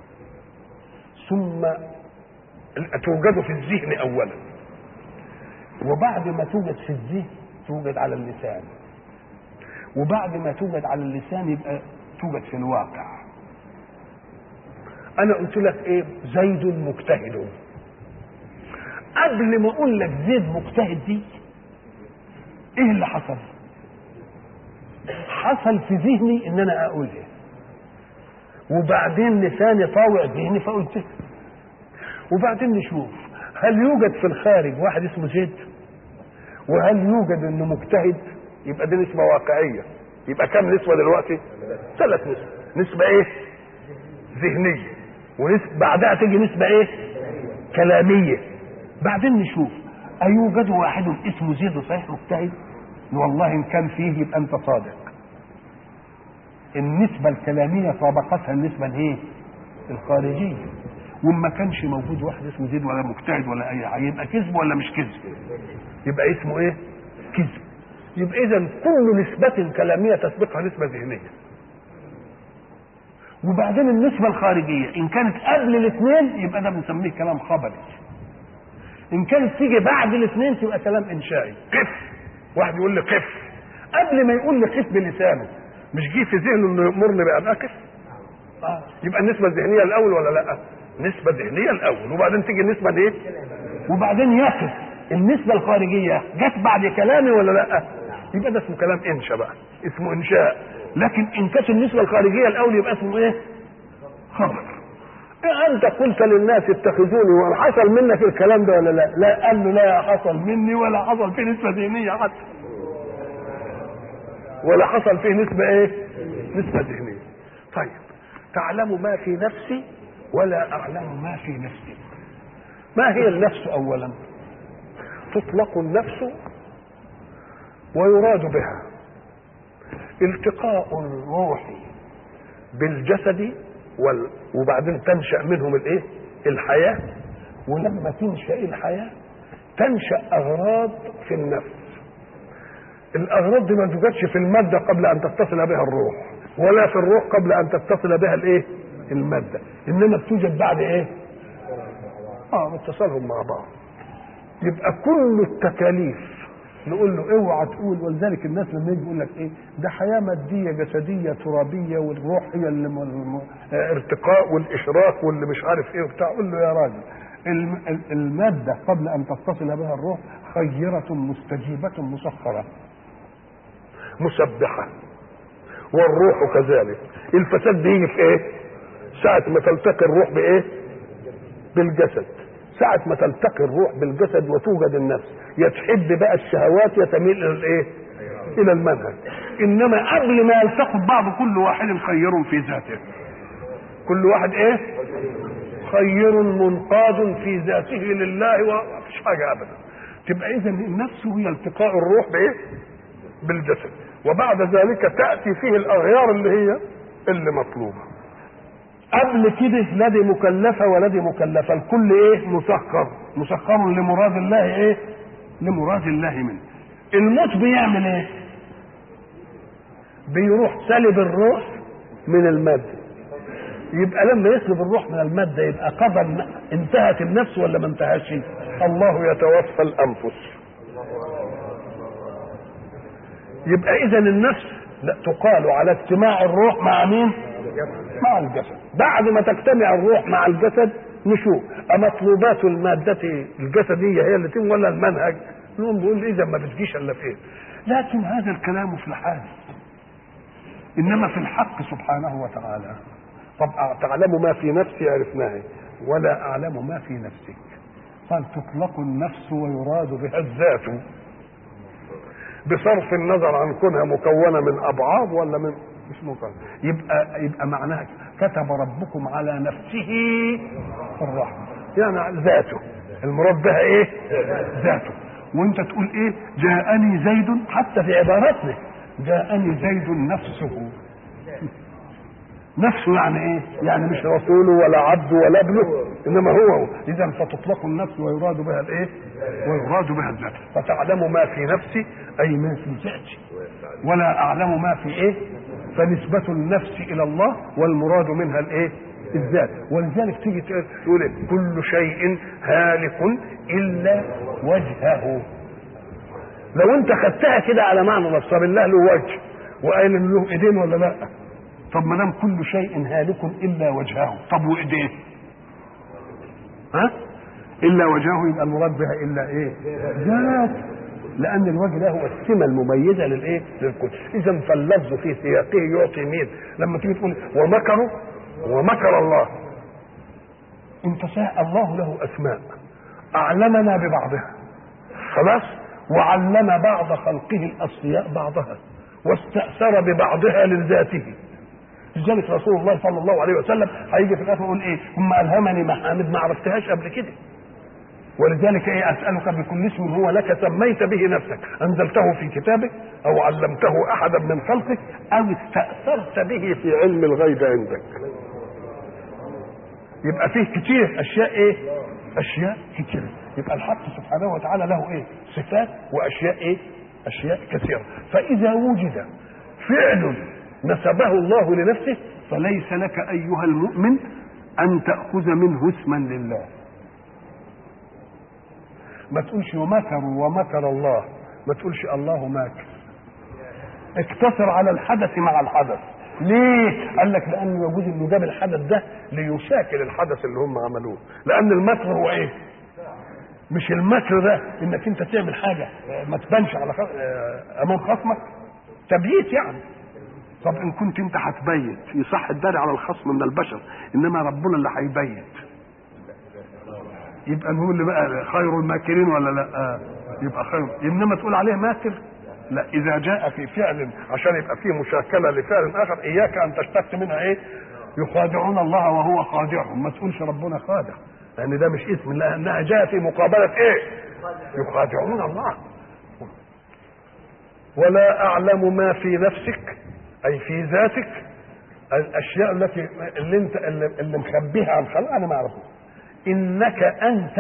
ثم توجد في الذهن أولا، وبعد ما توجد في الذهن توجد على اللسان، وبعد ما توجد على اللسان يبقى توجد في الواقع. أنا قلت لك إيه؟ زيد مجتهد. قبل ما اقول لك زيد مجتهد دي ايه اللي حصل؟ حصل في ذهني ان انا اقولها، وبعدين لساني طاوع ذهني فقلتها. وبعدين نشوف هل يوجد في الخارج واحد اسمه زيد، وهل يوجد انه مجتهد؟ يبقى دي نسبة واقعية. يبقى كم نسبة دلوقتي؟ ثلاث نسبة. نسبة ايه؟ ذهنية، ونسبة بعدها تيجي نسبة ايه؟ كلامية. بعدين نشوف أيوجد واحد اسمه زيد صحيح مجتهد؟ والله إن كان فيه يبقى أنت صادق. النسبة الكلامية سابقتها النسبة الايه؟ الخارجية. وما كانش موجود واحد اسمه زيد ولا مجتهد ولا أي حاجة، يبقى كذب ولا مش كذب؟ يبقى اسمه إيه؟ كذب. يبقى إذا كل نسبة كلامية تسبقها نسبة ذهنية. وبعدين النسبة الخارجية إن كانت قبل الاثنين يبقى ده بنسميه كلام خبري. إن كانت تيجي بعد الاثنين تبقى كلام إنشائي. قف، واحد يقول لي قف، قبل ما يقول لي قف بلسانه مش جه في ذهنه إنه يأمرني بأن أقف؟ آه. يبقى النسبة الذهنية الأول ولا لأ؟ نسبة ذهنية الأول، وبعدين تيجي النسبة دي، وبعدين يقف. النسبة الخارجية جت بعد كلامي ولا لأ؟ يبقى ده اسمه كلام إنشاء بقى، اسمه إنشاء. لكن إن كانت النسبة الخارجية الأول يبقى اسمه إيه؟ خبر. أنت قلت للناس اتخذوني وأنا حصل منك الكلام ده ولا لا؟ لا، قال له لا حصل مني ولا حصل فيه نسبة ذهنية حتى، ولا حصل فيه نسبة إيه؟ نسبة ذهنية. طيب، تعلم ما في نفسي ولا أعلم ما في نفسي. ما هي النفس أولا؟ تطلق النفس ويراد بها التقاء الروح بالجسد وال... وبعدين تنشأ منهم الايه؟ الحياة. ولما تنشأ الحياة تنشأ أغراض في النفس. الأغراض دي ما توجدش في المادة قبل أن تتصل بها الروح، ولا في الروح قبل أن تتصل بها الايه؟ المادة. إنما بتوجد بعد ايه؟ اه اتصالهم مع بعض. يبقى كل التكاليف نقول له اوعى تقول. ولذلك الناس لما يجي يقول لك ايه ده حياه ماديه جسديه ترابيه والروح هي اللي ارتقاء والاشراك واللي مش عارف ايه وبتاع، قول له يا راجل الماده قبل ان تتصل بها الروح خيره مستجيبه مسخره مسبحه، والروح كذلك. الفساد بيجي في ايه؟ ساعه ما تلتقي الروح بايه؟ بالجسد. ساعة ما تلتقي الروح بالجسد وتوجد النفس، يتحب بقى الشهوات يتميل الى الايه؟ الى المنهج. انما قبل ما يلتقوا ببعض كل واحد خير في ذاته. كل واحد ايه؟ خير منقاد في ذاته لله ومفيش حاجة ابدا. تبقى اذا النفس هي التقاء الروح بايه؟ بالجسد، وبعد ذلك تأتي فيه الاغيار اللي هي اللي مطلوبة. قبل كده لا دي مكلفة ولا دي مكلفة، الكل ايه؟ مسخر، مسخر لمراد الله ايه؟ لمراد الله منه. الموت بيعمل ايه؟ بيروح سلب الروح من المادة. يبقى لما يسلب الروح من المادة يبقى قضى انتهت النفس ولا ما انتهتش؟ الله يتوفى الأنفس. يبقى إذا النفس لا تقال على اجتماع الروح مع مين؟ مع الجسد. بعد ما تجتمع الروح مع الجسد نشوف مطلوبات المادة الجسدية هي اللي تم ولا المنهج؟ نقوم بيقول إذا ما بتجيش إلا في إيه؟ لكن هذا الكلام في الحادث، إنما في الحق سبحانه وتعالى. طب تعلم ما في نفسي عرفناه ولا أعلم ما في نفسك. قال تطلق النفس ويراد بها الذات بصرف النظر عن كونها مكونة من أبعاد ولا من مش مكون. يبقى يبقى معناها كتب ربكم على نفسه الرحمة، يعني ذاته. المراد بها ايه؟ ذاته. وانت تقول ايه؟ جاءني زيد، حتى في عباراتنا جاءني زيد نفسه. نفسه يعني ايه؟ يعني مش رسوله ولا عبده ولا ابنه، انما هو. اذا فتطلق النفس ويراد بها الايه؟ ويراد بها الذات. فتعلم ما في نفسي اي ما في ذاتي، ولا اعلم ما في ايه؟ فنسبة النفس الى الله والمراد منها الايه؟ الذات. ولذلك تيجي تقول إيه؟ كل شيء هالك الا وجهه. لو انت خدتها كده على معنى نفس الله له وجه وقال ان له ايدين ولا لا؟ طب ما دام كل شيء هالك الا وجهه، طب وايديه؟ ها؟ الا وجهه يبقى المراد بها الا ايه؟ ذات، لان الوجه ده هو السمه المميزه للايه؟ للكل. اذا فاللفظ في سياقه يعطي مين؟ لما تيجي تقول ومكروا ومكر الله، انت صحيح الله له اسماء اعلمنا ببعضها خلاص، وعلم بعض خلقه الاصفياء بعضها، واستأثر ببعضها لذاته. لذلك رسول الله صلى الله عليه وسلم هيجي في الاخر يقول ايه؟ ثم الهمني محامد ما عرفتهاش قبل كده. ولذلك ايه؟ اسالك بكل اسم هو لك سميت به نفسك، انزلته في كتابك، او علمته احدا من خلقك، او استاثرت به في علم الغيب عندك. يبقى فيه كتير اشياء ايه؟ اشياء كتير. يبقى الحق سبحانه وتعالى له ايه؟ صفات واشياء ايه؟ اشياء كثيره. فاذا وجد فعل نسبه الله لنفسه فليس لك ايها المؤمن ان تاخذ منه اسما لله. ما تقولش ومكروا ومكر الله، ما تقولش الله ماكر. اقتصر على الحدث مع الحدث. ليه؟ قال لك لان يجوز انه جاب الحدث ده ليشاكل الحدث اللي هم عملوه، لان المكر هو ايه؟ مش المكر ده انك انت تعمل حاجه ما تبانش على خ... امام خصمك، تبييت يعني. طب ان كنت انت هتبيت يصح الدار على الخصم من البشر، انما ربنا اللي هيبيت، يبقى هو اللي بقى خير الماكرين ولا لا؟ يبقى خير. انما تقول عليه ماكر لا. اذا جاء في فعل عشان يبقى فيه مشاكله لفعل اخر اياك ان تشتق منها ايه؟ يخادعون الله وهو خادعهم. ما تقولش ربنا خادع، لان ده مش اسم، لانها جاء في مقابله ايه؟ يخادعون الله. ولا اعلم ما في نفسك اي في ذاتك، الاشياء التي اللي انت اللي مخبيها عن خلق انا ما اعرفها. انك انت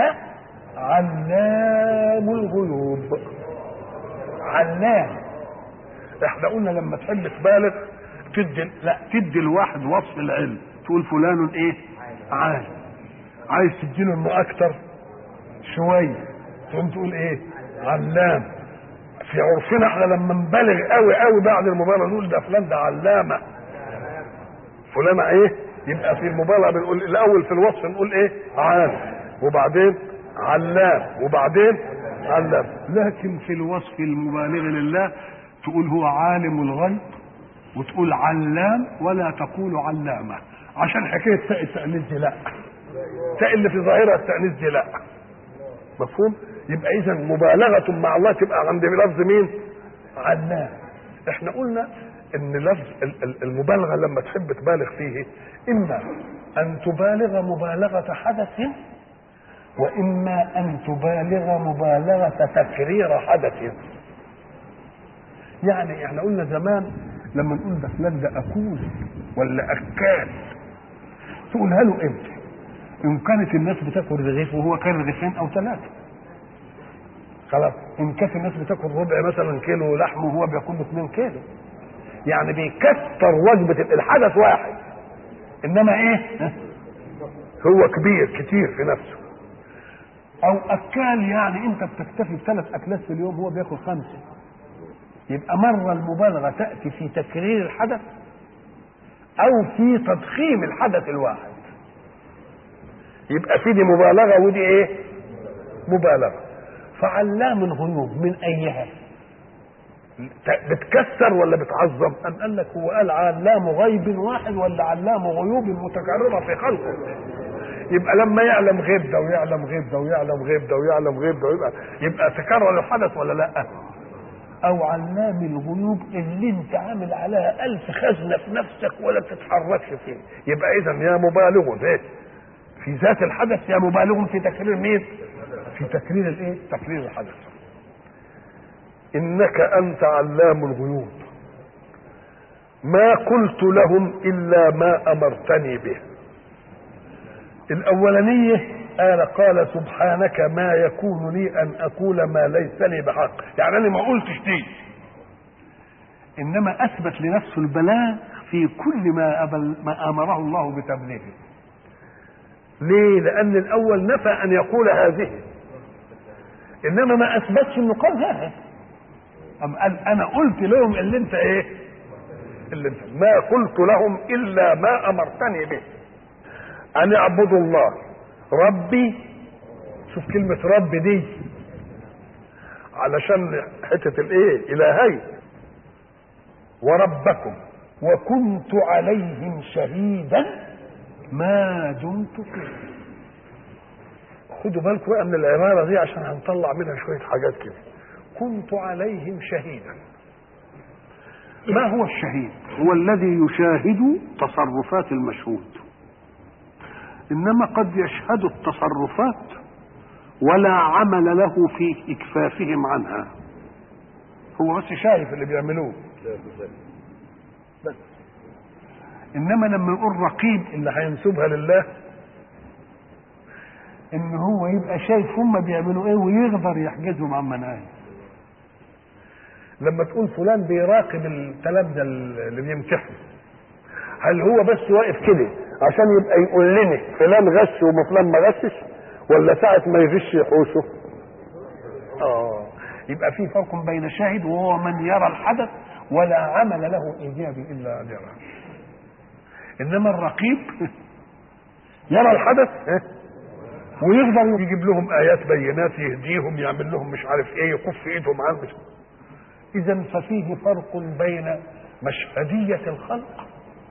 علام الغيوب. علام. احنا قلنا لما تحب تبالغ تدي لا تدي الواحد وصف العلم، تقول فلان ايه؟ عالم. عايز تديله انه اكتر شويه تقوم تقول ايه؟ علام. في عرفنا احنا لما نبالغ قوي قوي بعد المبالغه نقول ده فلان ده علامه. فلان ايه؟ يبقى في المبالغه بنقول الاول في الوصف نقول ايه؟ عالم، وبعدين علام، وبعدين علام. لكن في الوصف المبالغ لله تقول هو عالم الغيب، وتقول علام، ولا تقول علامه، عشان حكايه تاء التأنيث دي لا، تاء اللي في ظاهرها التأنيث دي لا. مفهوم؟ يبقى اذا مبالغه مع الله تبقى عند لفظ مين؟ علام. احنا قلنا ان لفظ المبالغه لما تحب تبالغ فيه اما ان تبالغ مبالغه حدث، واما ان تبالغ مبالغه تكرير حدث. يعني احنا قلنا زمان لما نقول ده فلان ده اكول ولا اكال تقولها له امتى؟ ان كانت الناس بتاكل رغيف وهو كان رغيفين او ثلاثه خلاص. ان كانت الناس بتاكل ربع مثلا كيلو لحم وهو بياكل اثنين كيلو، يعني بيكثر وجبه الحدث واحد، انما ايه؟ هو كبير كتير في نفسه. او اكال يعني انت بتكتفي بثلاث اكلات في اليوم هو بياكل خمسه، يبقى مره المبالغه تاتي في تكرير الحدث او في تضخيم الحدث الواحد. يبقى في دي مبالغه ودي ايه؟ مبالغه. فعلام الغيوب من ايها؟ بتكسر ولا بتعظم؟ ام قال لك هو قال علام غيب واحد ولا علام غيوب متكرره في خلقه؟ يبقى لما يعلم غيب ده ويعلم غيب ده ويعلم غيب ده ويعلم غيب ده يبقى يبقى تكرر الحدث ولا لا؟ او علام الغيوب اللي انت عامل عليها الف خزنه في نفسك ولا بتتحركش فيه. يبقى اذا يا مبالغ في في ذات الحدث يا مبالغ في تكرير مين؟ في تكرير الايه؟ تكرير الحدث. انك انت علام الغيوب ما قلت لهم الا ما امرتني به. الاولانيه قال قال سبحانك ما يكون لي ان اقول ما ليس لي بحق، يعني انا ما قلتش دي، انما اثبت لنفسه البلاغ في كل ما أبل ما امره الله بتبليغه. ليه؟ لان الاول نفى ان يقول هذه، انما ما اثبتش انه قال هذا. أم قال انا قلت لهم اللي انت ايه؟ اللي انت ما قلت لهم الا ما امرتني به ان اعبدوا الله ربي شوف كلمة رب دي علشان حتة الايه الهي. وربكم وكنت عليهم شهيدا ما دمت فيه. خدوا بالكم بقى من العبارة دي عشان هنطلع منها شوية حاجات كده. كنت عليهم شهيدا. ما هو الشهيد؟ هو الذي يشاهد تصرفات المشهود، إنما قد يشهد التصرفات ولا عمل له في إكفافهم عنها، هو بس شايف اللي بيعملوه بس. إنما لما يقول رقيب اللي هينسبها لله، إن هو يبقى شايف هم بيعملوا إيه ويقدر يحجزهم عن مناهج. لما تقول فلان بيراقب التلامذة اللي بيمتحنوا، هل هو بس واقف كده عشان يبقى يقول لنا فلان غش وفلان ما غشش، ولا ساعة ما يغش يحوشه؟ اه يبقى في فرق بين شاهد وهو من يرى الحدث ولا عمل له ايجابي الا ان يرى. انما الرقيب يرى الحدث ويقدر يجيب لهم ايات بينات يهديهم، يعمل لهم مش عارف ايه، يكف ايدهم عن مش. اذا ففيه فرق بين مشهدية الخلق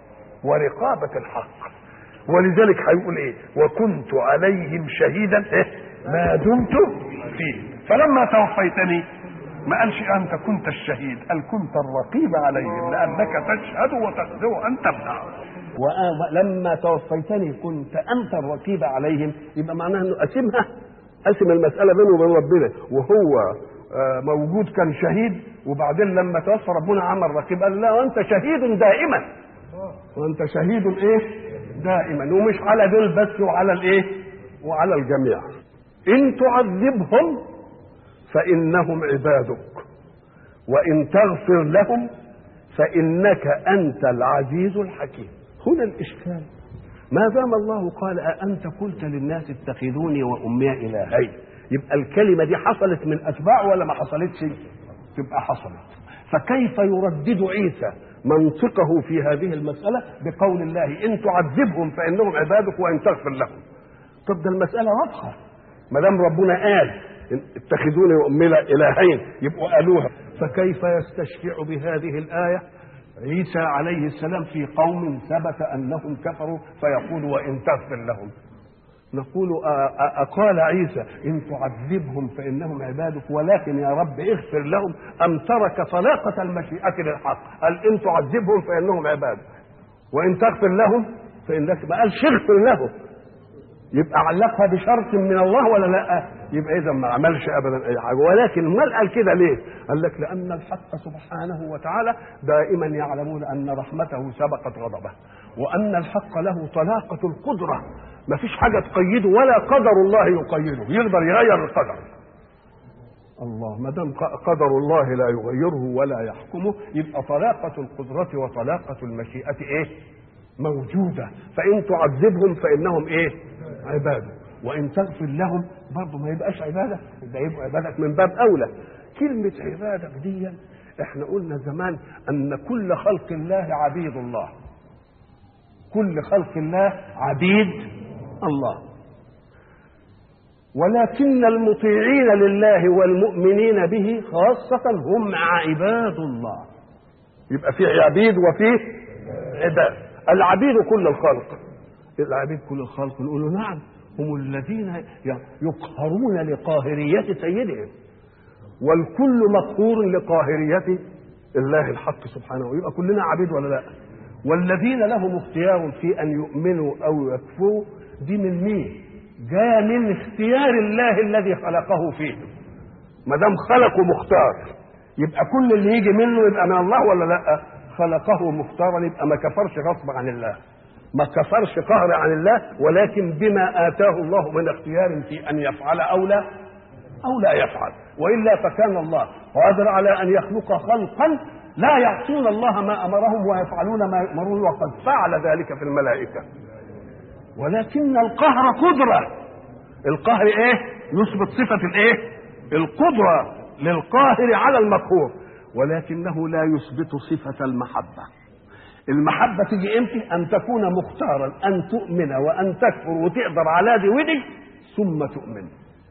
ورقابة الحق. ولذلك هيقول ايه؟ وكنت عليهم شهيدا إيه؟ ما دمت فيه. فلما توفيتني ما قالش انت كنت الشهيد، قال كنت الرقيب عليهم لانك تشهد وتقدر ان تمنع. ولما توفيتني كنت انت الرقيب عليهم، يبقى معناها انه قسمها، قسم المساله بينه وبين ربنا، وهو موجود كان شهيد، وبعدين لما توفى ربنا عمل رقيب، قال لا وانت شهيد دائما، وانت شهيد ايه دائما، ومش على دول بس وعلى الايه وعلى الجميع. ان تعذبهم فانهم عبادك وان تغفر لهم فانك انت العزيز الحكيم. هنا الاشكال، ما دام الله قال أأنت قلت للناس اتخذوني وامي الهين، يبقى الكلمه دي حصلت من اتباع ولا ما حصلتش؟ تبقى حصلت. فكيف يردد عيسى منطقه في هذه المسألة بقول الله إن تعذبهم فإنهم عبادك وإن تغفر لهم؟ طب ده المسألة واضحة، ما دام ربنا قال اتخذوني وأمي إلهين يبقوا قالوها، فكيف يستشفع بهذه الآية عيسى عليه السلام في قوم ثبت أنهم كفروا فيقول وإن تغفر لهم؟ نقول أقال عيسى إن تعذبهم فإنهم عبادك ولكن يا رب اغفر لهم، أم ترك طلاقة المشيئة للحق؟ قال إن تعذبهم فإنهم عبادك وإن تغفر لهم فإنك، ما قالش اغفر لهم. يبقى علقها بشرط من الله ولا لا؟ يبقى إذا ما عملش أبدا أي حاجة. ولكن ما قال كده ليه؟ قال لك لأن الحق سبحانه وتعالى دائما يعلمون أن رحمته سبقت غضبه، وأن الحق له طلاقة القدرة، ما فيش حاجة تقيده ولا قدر الله يقيده، يقدر يغير القدر. الله ما دام قدر الله لا يغيره ولا يحكمه، يبقى طلاقة القدرة وطلاقة المشيئة ايه؟ موجودة. فإن تعذبهم فإنهم ايه؟ عبادة، وإن تغفر لهم برضه ما يبقاش عبادة، ده يبقى عبادة من باب أولى. كلمة عبادة دي احنا قلنا زمان أن كل خلق الله عبيد الله، كل خلق الله عبيد الله، ولكن المطيعين لله والمؤمنين به خاصة هم عباد الله. يبقى في عبيد وفي عباد. العبيد كل الخلق، العبيد كل الخلق نقول نعم، هم الذين يقهرون لقاهرية سيدهم، والكل مقهور لقاهرية الله الحق سبحانه. يبقى كلنا عبيد ولا لا؟ والذين لهم اختيار في ان يؤمنوا او يكفروا دي من مين؟ جاء من اختيار الله الذي خلقه فيهم. ما دام خلقه مختار يبقى كل اللي يجي منه يبقى من الله ولا لا؟ خلقه مختارا، يبقى ما كفرش غصب عن الله، ما كفرش قهر عن الله، ولكن بما آتاه الله من اختيار في ان يفعل او لا او لا يفعل. والا فكان الله قادر على ان يخلق خلقا لا يعصون الله ما امرهم ويفعلون ما يؤمرون، وقد فعل ذلك في الملائكه. ولكن القهر قدره، القهر ايه؟ يثبت صفه الايه؟ القدره للقاهر على المقهور، ولكنه لا يثبت صفه المحبه. المحبه تيجي امتى؟ ان تكون مختارا ان تؤمن وان تكفر وتقدر على دي ودي ثم تؤمن.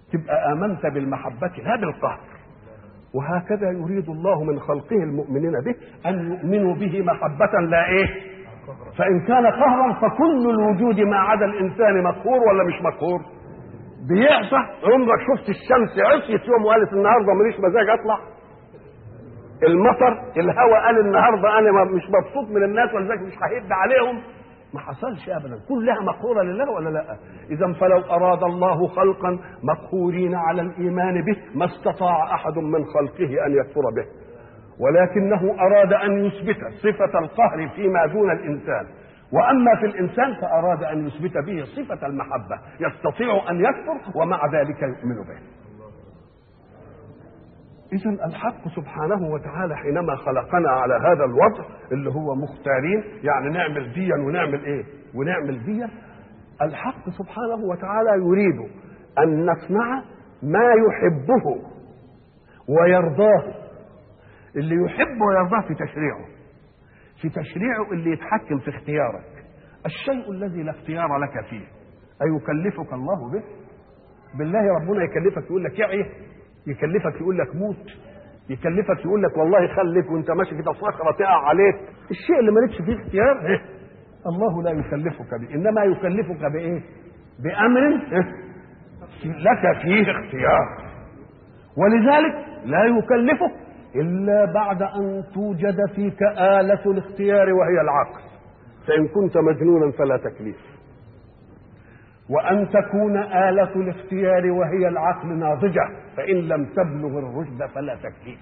تبقى آمنت بالمحبة لا بالقهر. وهكذا يريد الله من خلقه المؤمنين به أن يؤمنوا به محبة لا إيه. فإن كان قهرا فكل الوجود ما عدا الإنسان مقهور ولا مش مقهور؟ بيعصى. عمرك شفت الشمس عصيت يوم وقالت النهارده ماليش مزاج اطلع؟ المطر الهواء قال النهارده انا مش مبسوط من الناس ولذلك مش ههد عليهم. ما حصلش ابدا، كلها مقهوره لله ولا لا؟ اذا فلو اراد الله خلقا مقهورين على الايمان به ما استطاع احد من خلقه ان يكفر به، ولكنه اراد ان يثبت صفه القهر فيما دون الانسان، واما في الانسان فاراد ان يثبت به صفه المحبه يستطيع ان يكفر ومع ذلك يؤمن به. إذن الحق سبحانه وتعالى حينما خلقنا على هذا الوضع اللي هو مختارين، يعني نعمل ديا ونعمل ايه ونعمل ديا، الحق سبحانه وتعالى يريد أن نصنع ما يحبه ويرضاه. اللي يحبه ويرضاه في تشريعه، في تشريعه اللي يتحكم في اختيارك. الشيء الذي لا اختيار لك فيه أيكلفك الله به؟ بالله ربنا يكلفك يقول لك يعي؟ يكلفك يقول لك موت؟ يكلفك يقول لك والله خليك وانت ماشي كده صخره تقع عليك؟ الشيء اللي مالكش فيه اختيار الله لا يكلفك به، انما يكلفك بايه؟ بامر لك فيه اختيار. ولذلك لا يكلفك الا بعد ان توجد فيك آلة الاختيار وهي العقل، فان كنت مجنونا فلا تكليف، وأن تكون آلة الاختيار وهي العقل ناضجة فإن لم تبلغ الرشد فلا تكليف،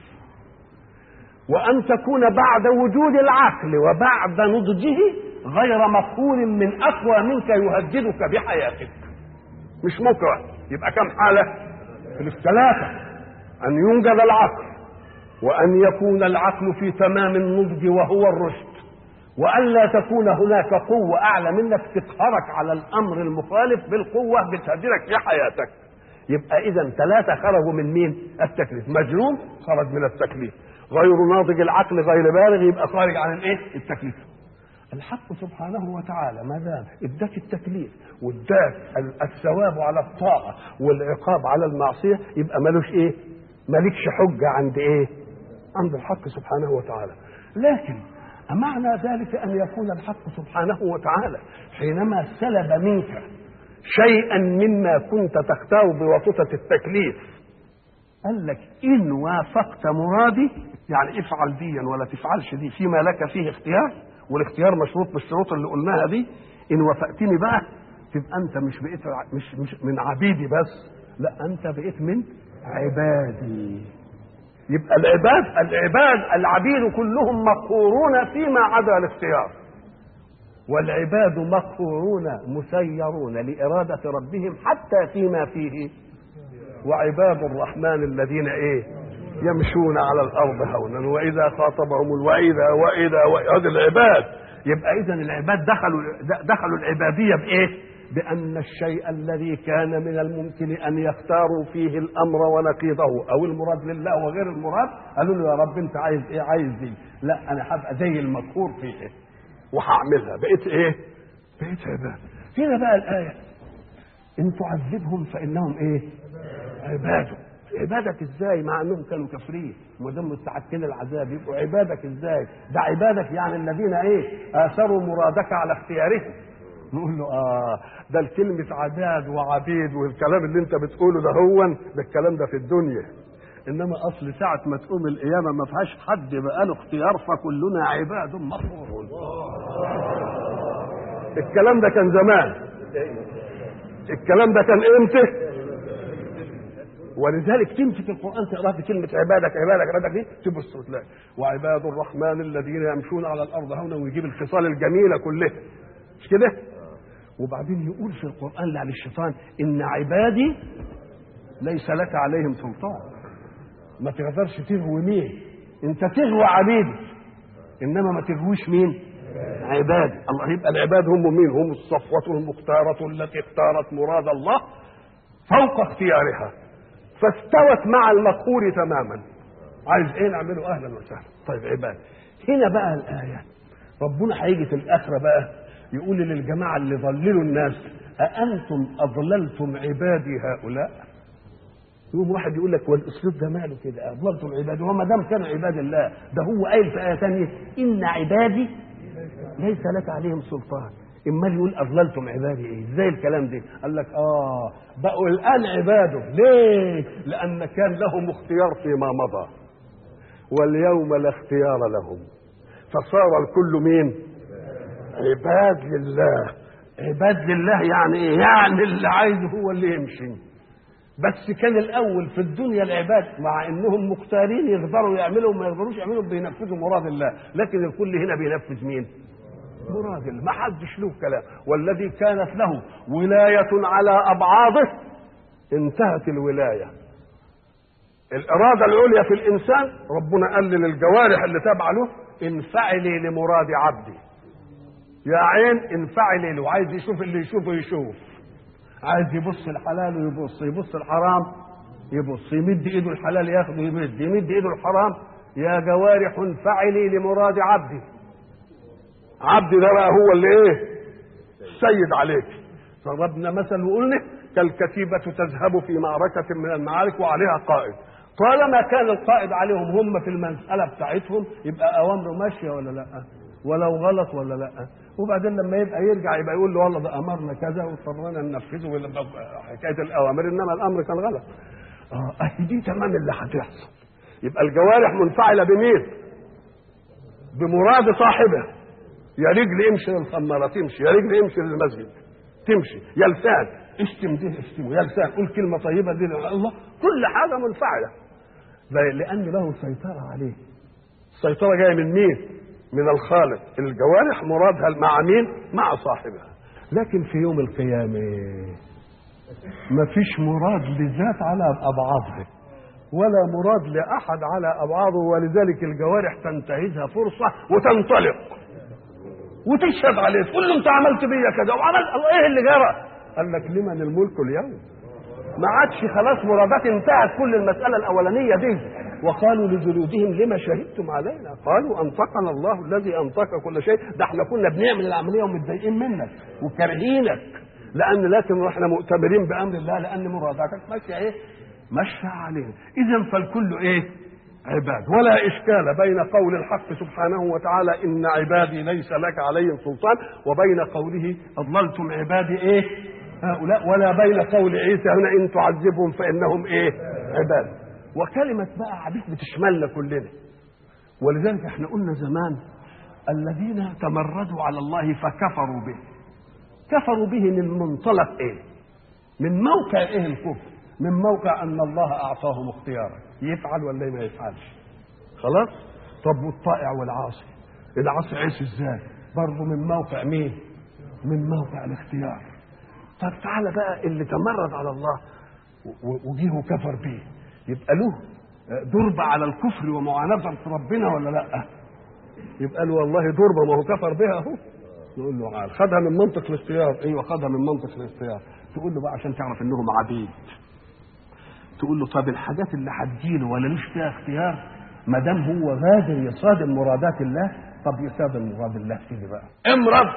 وأن تكون بعد وجود العقل وبعد نضجه غير مقهور من أقوى منك يهددك بحياتك. مش مكره. يبقى كم حالة؟ في الثلاثة: أن يوجد العقل، وأن يكون العقل في تمام النضج وهو الرشد، وأن لا تكون هناك قوة أعلى منك تقهرك على الأمر المخالف بالقوة بتهددك في حياتك. يبقى إذن ثلاثة خرجوا من مين؟ التكليف. مجنون خرج من التكليف، غير ناضج العقل غير بالغ يبقى خارج عن الايه؟ التكليف. الحق سبحانه وتعالى ما دام اداك التكليف واداك الثواب على الطاعة والعقاب على المعصية يبقى مالوش ايه؟ مالكش حجة عند ايه؟ عند الحق سبحانه وتعالى. لكن أمعنى ذلك أن يكون الحق سبحانه وتعالى حينما سلب منك شيئا مما كنت تختار بواسطة التكليف قال لك إن وافقت مرادي، يعني افعل ديا ولا تفعلش دي فيما لك فيه اختيار، والاختيار مشروط بالشروط اللي قلناها دي، إن وافقتني بقى تبقى أنت مش بقيت مش, مش من عبيدي بس، لا أنت بقيت من عبادي. يبقى العباد العباد العبيد كلهم مقهورون فيما عدا الاختيار، والعباد مقهورون مسيرون لإرادة ربهم حتى فيما فيه. وعباد الرحمن الذين ايه؟ يمشون على الأرض هونا وإذا خاطبهم وإذا وإذا وإذا العباد. يبقى إذا العباد دخلوا دخلوا العبادية بإيه؟ بأن الشيء الذي كان من الممكن أن يختاروا فيه الأمر ونقيضه أو المراد لله وغير المراد، قالوا له يا رب أنت عايز إيه؟ عايز دي، لا أنا هبقى زي المذكور فيه إيه؟ وهعملها. بقيت إيه؟ بقيت عباد. هنا بقى الآية: إن تعذبهم فإنهم إيه؟ عباده. عبادك إزاي مع أنهم كانوا كافرين وما دام مستحقين العذاب يبقوا عبادك إزاي؟ ده عبادك يعني الذين إيه؟ آثروا مرادك على اختيارهم. نقول له اه ده الكلمة عباد وعبيد والكلام اللي انت بتقوله ده هو ده الكلام ده في الدنيا، انما اصل ساعة ما تقوم القيامة ما فيهاش حد بقى له اختيار فكلنا عباد مغفورون. الكلام ده كان زمان، الكلام ده كان امتى؟ ولذلك تمسك القرآن تقرأ في كلمة عبادك عبادك عبادك دي تبص تلاقي وعباد الرحمن الذين يمشون على الأرض هونا، ويجيب الخصال الجميلة كلها، مش كده؟ وبعدين يقول في القرآن لعن الشيطان: إن عبادي ليس لك عليهم سلطان. ما تقدرش تغوي مين؟ انت تغوى عبيدي انما ما تغويش مين؟ عبادي. الله. يبقى العباد هم مين؟ هم الصفوة المختارة التي اختارت مراد الله فوق اختيارها فاستوت مع المقهور تماما. عايز ايه نعمله؟ اهلا وسهلا. طيب عباد. هنا بقى الآية ربنا هيجي في الآخرة بقى يقول للجماعة اللي ضللوا الناس: أأنتم أضللتم عبادي هؤلاء؟ يقوم واحد يقول لك والاسلوب ده ماله كده؟ اضللتم عبادي، وما دام كانوا عباد الله ده هو قايل في ايه ثانيه ان عبادي ليس لك عليهم سلطان. اما يقول اضللتم عبادي ايه؟ ازاي الكلام ده؟ قال لك اه بقوا الان عباده. ليه؟ لان كان لهم اختيار فيما مضى واليوم لا اختيار لهم، فصار الكل مين؟ عباد لله. عباد لله يعني ايه؟ يعني اللي عايزه هو اللي يمشي. بس كان الاول في الدنيا العباد مع انهم مختارين يقدروا يعملوا وما يقدروش يعملوا بينفذوا مراد الله، لكن الكل هنا بينفذ مين؟ مراد الله. ما حدش له كلام. والذي كانت له ولاية على أبعاضه انتهت الولاية. الإرادة العليا في الإنسان ربنا قال للجوارح اللي تابعه له انفعلي لمراد عبدي. يا عين انفعلي له، عايز يشوف اللي يشوفه يشوف، عايز يبص الحلال ويبص، يبص الحرام يبص، يمد ايده الحلال ياخده يمد، يمد ايده الحرام. يا جوارح انفعلي لمراد عبدي. عبدي ده بقى هو اللي ايه؟ السيد عليك. ضربنا مثل وقلنا كالكتيبة تذهب في معركة من المعارك وعليها قائد. طالما كان القائد عليهم هم في المسألة بتاعتهم يبقى أوامره ماشية ولا لا؟ ولو غلط ولا لا؟ وبعدين لما يبقى يرجع يبقى يقول له والله ده أمرنا كذا واضطرينا ننفذه حكاية الأوامر، إنما الأمر كان غلط. اه دي تمام اللي هتحصل. يبقى الجوارح منفعلة بمين؟ بمراد صاحبه. يا رجل امشي للخمارة تمشي، يا رجل امشي للمسجد تمشي، يا لسان اشتم ده اشتمه، يا لسان قول كلمة طيبة دي الله. كل حاجة منفعلة لأن له سيطرة عليه. السيطرة جاية من مين؟ من الخالق. الجوارح مرادها مع مين؟ مع صاحبها. لكن في يوم القيامة ما فيش مراد لذات على أبعاضه ولا مراد لأحد على أبعاضه، ولذلك الجوارح تنتهزها فرصة وتنطلق وتشهد عليه، تقول له انت عملت بيا كذا وعملت الله. ايه اللي جرى؟ قال لك لمن الملك اليوم. ما عادش خلاص مرادات، انتهت كل المسألة الأولانية دي. وقالوا لجلودهم لما شهدتم علينا؟ قالوا أنطقنا الله الذي أنطق كل شيء. ده احنا كنا بنعمل العملية ومتضايقين منك وكارهينك، لأن لكن احنا مؤتمرين بأمر الله لأن مراداتك ماشية ايه؟ ماشية علينا. إذا فالكل ايه؟ عباد. ولا إشكال بين قول الحق سبحانه وتعالى إن عبادي ليس لك عليهم سلطان وبين قوله أضللتم عبادي إيه؟ هؤلاء، ولا بين قول عيسى هنا إن تعذبهم فإنهم إيه؟ عباد. وكلمة بقى عبيد بتشملنا كلنا. ولذلك احنا قلنا زمان الذين تمردوا على الله فكفروا به. كفروا به من منطلق إيه؟ من موقع إيه الكفر؟ من موقع أن الله أعطاهم اختيارا يفعل ولا ما يفعلش. خلاص؟ طب والطائع والعاصي؟ العاصي عيش ازاي؟ برضه من موقع مين؟ من موقع الاختيار. طب تعالى بقى اللي تمرد على الله وجيه وكفر به يبقى له ضربة على الكفر ومعاندة ربنا ولا لا؟ يبقى له والله ضربة ما هو كفر بها اهو. نقول له عال خدها من منطق الاختيار. ايوه خدها من منطق الاختيار. تقول له بقى عشان تعرف انهم عبيد. تقول له طب الحاجات اللي هتجيله ولا ليش فيها اختيار ما دام هو غادر يصادم مرادات الله، طب يصادم مراد الله كده بقى امرض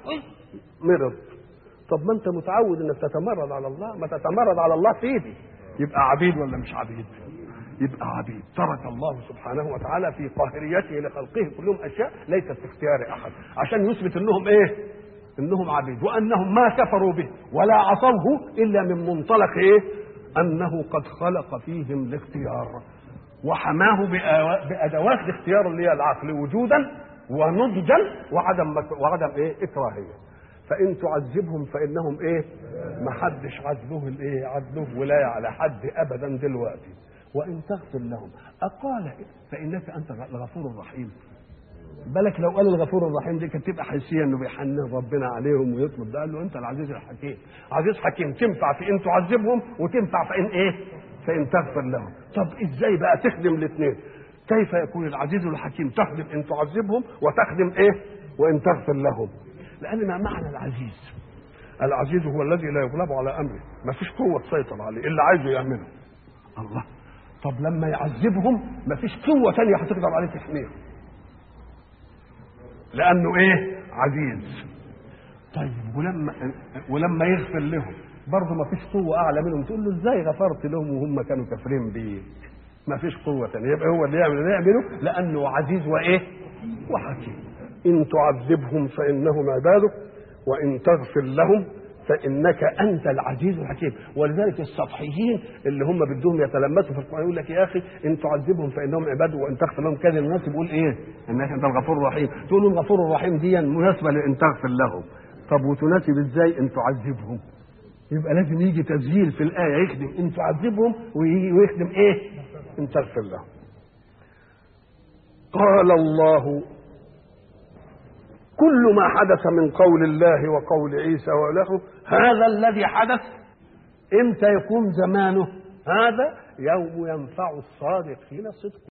مرض. طب ما انت متعود انك تتمرد على الله، ما تتمرد على الله فيه يبقى عبيد ولا مش عبيد؟ يبقى عبيد. ترك الله سبحانه وتعالى في قاهريته لخلقه كلهم اشياء ليست في اختيار احد عشان يثبت انهم ايه؟ انهم عبيد، وانهم ما كفروا به ولا عصوه الا من منطلق ايه؟ أنه قد خلق فيهم الاختيار وحماه بأدوات الاختيار اللي هي العقل وجودا ونضجا وعدم وعدم إيه؟ إكراهية. فإن تعذبهم فإنهم إيه؟ ما حدش عذبه الإيه؟ عذبه ولاية على حد أبدا دلوقتي. وإن تغفر لهم أقال فإنك أنت الغفور الرحيم. بالك لو قال الغفور الرحيم دي كانت تبقى حسيه انه بيحنن ربنا عليهم ويطلب. ده قال له انت العزيز الحكيم. عزيز حكيم تنفع في ان تعذبهم وتنفع في ان ايه؟ فان تغفر لهم. طب ازاي بقى تخدم الاثنين؟ كيف يكون العزيز الحكيم تخدم ان تعذبهم وتخدم ايه؟ وان تغفر لهم؟ لان ما معنى العزيز؟ العزيز هو الذي لا يغلب على امره، ما فيش قوه تسيطر عليه، اللي عايزه يعمله. الله. طب لما يعذبهم ما فيش قوه ثانيه هتقدر عليه تحميهم لانه ايه؟ عزيز. طيب ولما ولما يغفر لهم برضه ما فيش قوه اعلى منهم تقول له ازاي غفرت لهم وهم كانوا كافرين بيك؟ ما فيش قوه ثانيه. يبقى هو اللي يعمل اللي يعمله لانه عزيز وايه وحكيم. ان تعذبهم فانهم عبادك وان تغفر لهم فانك انت العزيز الحكيم. ولذلك السطحيين اللي هم بدهم يتلمسوا في القران يقول لك يا اخي ان تعذبهم فانهم عبادك وان تغفر لهم. كان الناس بيقول ايه؟ انك انت الغفور الرحيم. تقول له الغفور الرحيم دي مناسبه لان تغفر لهم. طب وتناسب ازاي ان تعذبهم؟ يبقى لازم يجي تسجيل في الايه يخدم ان تعذبهم ويخدم ايه؟ ان تغفر لهم. قال الله كل ما حدث من قول الله وقول عيسى وله هذا الذي حدث امتى يكون زمانه؟ هذا يوم ينفع الصادقين صدقهم.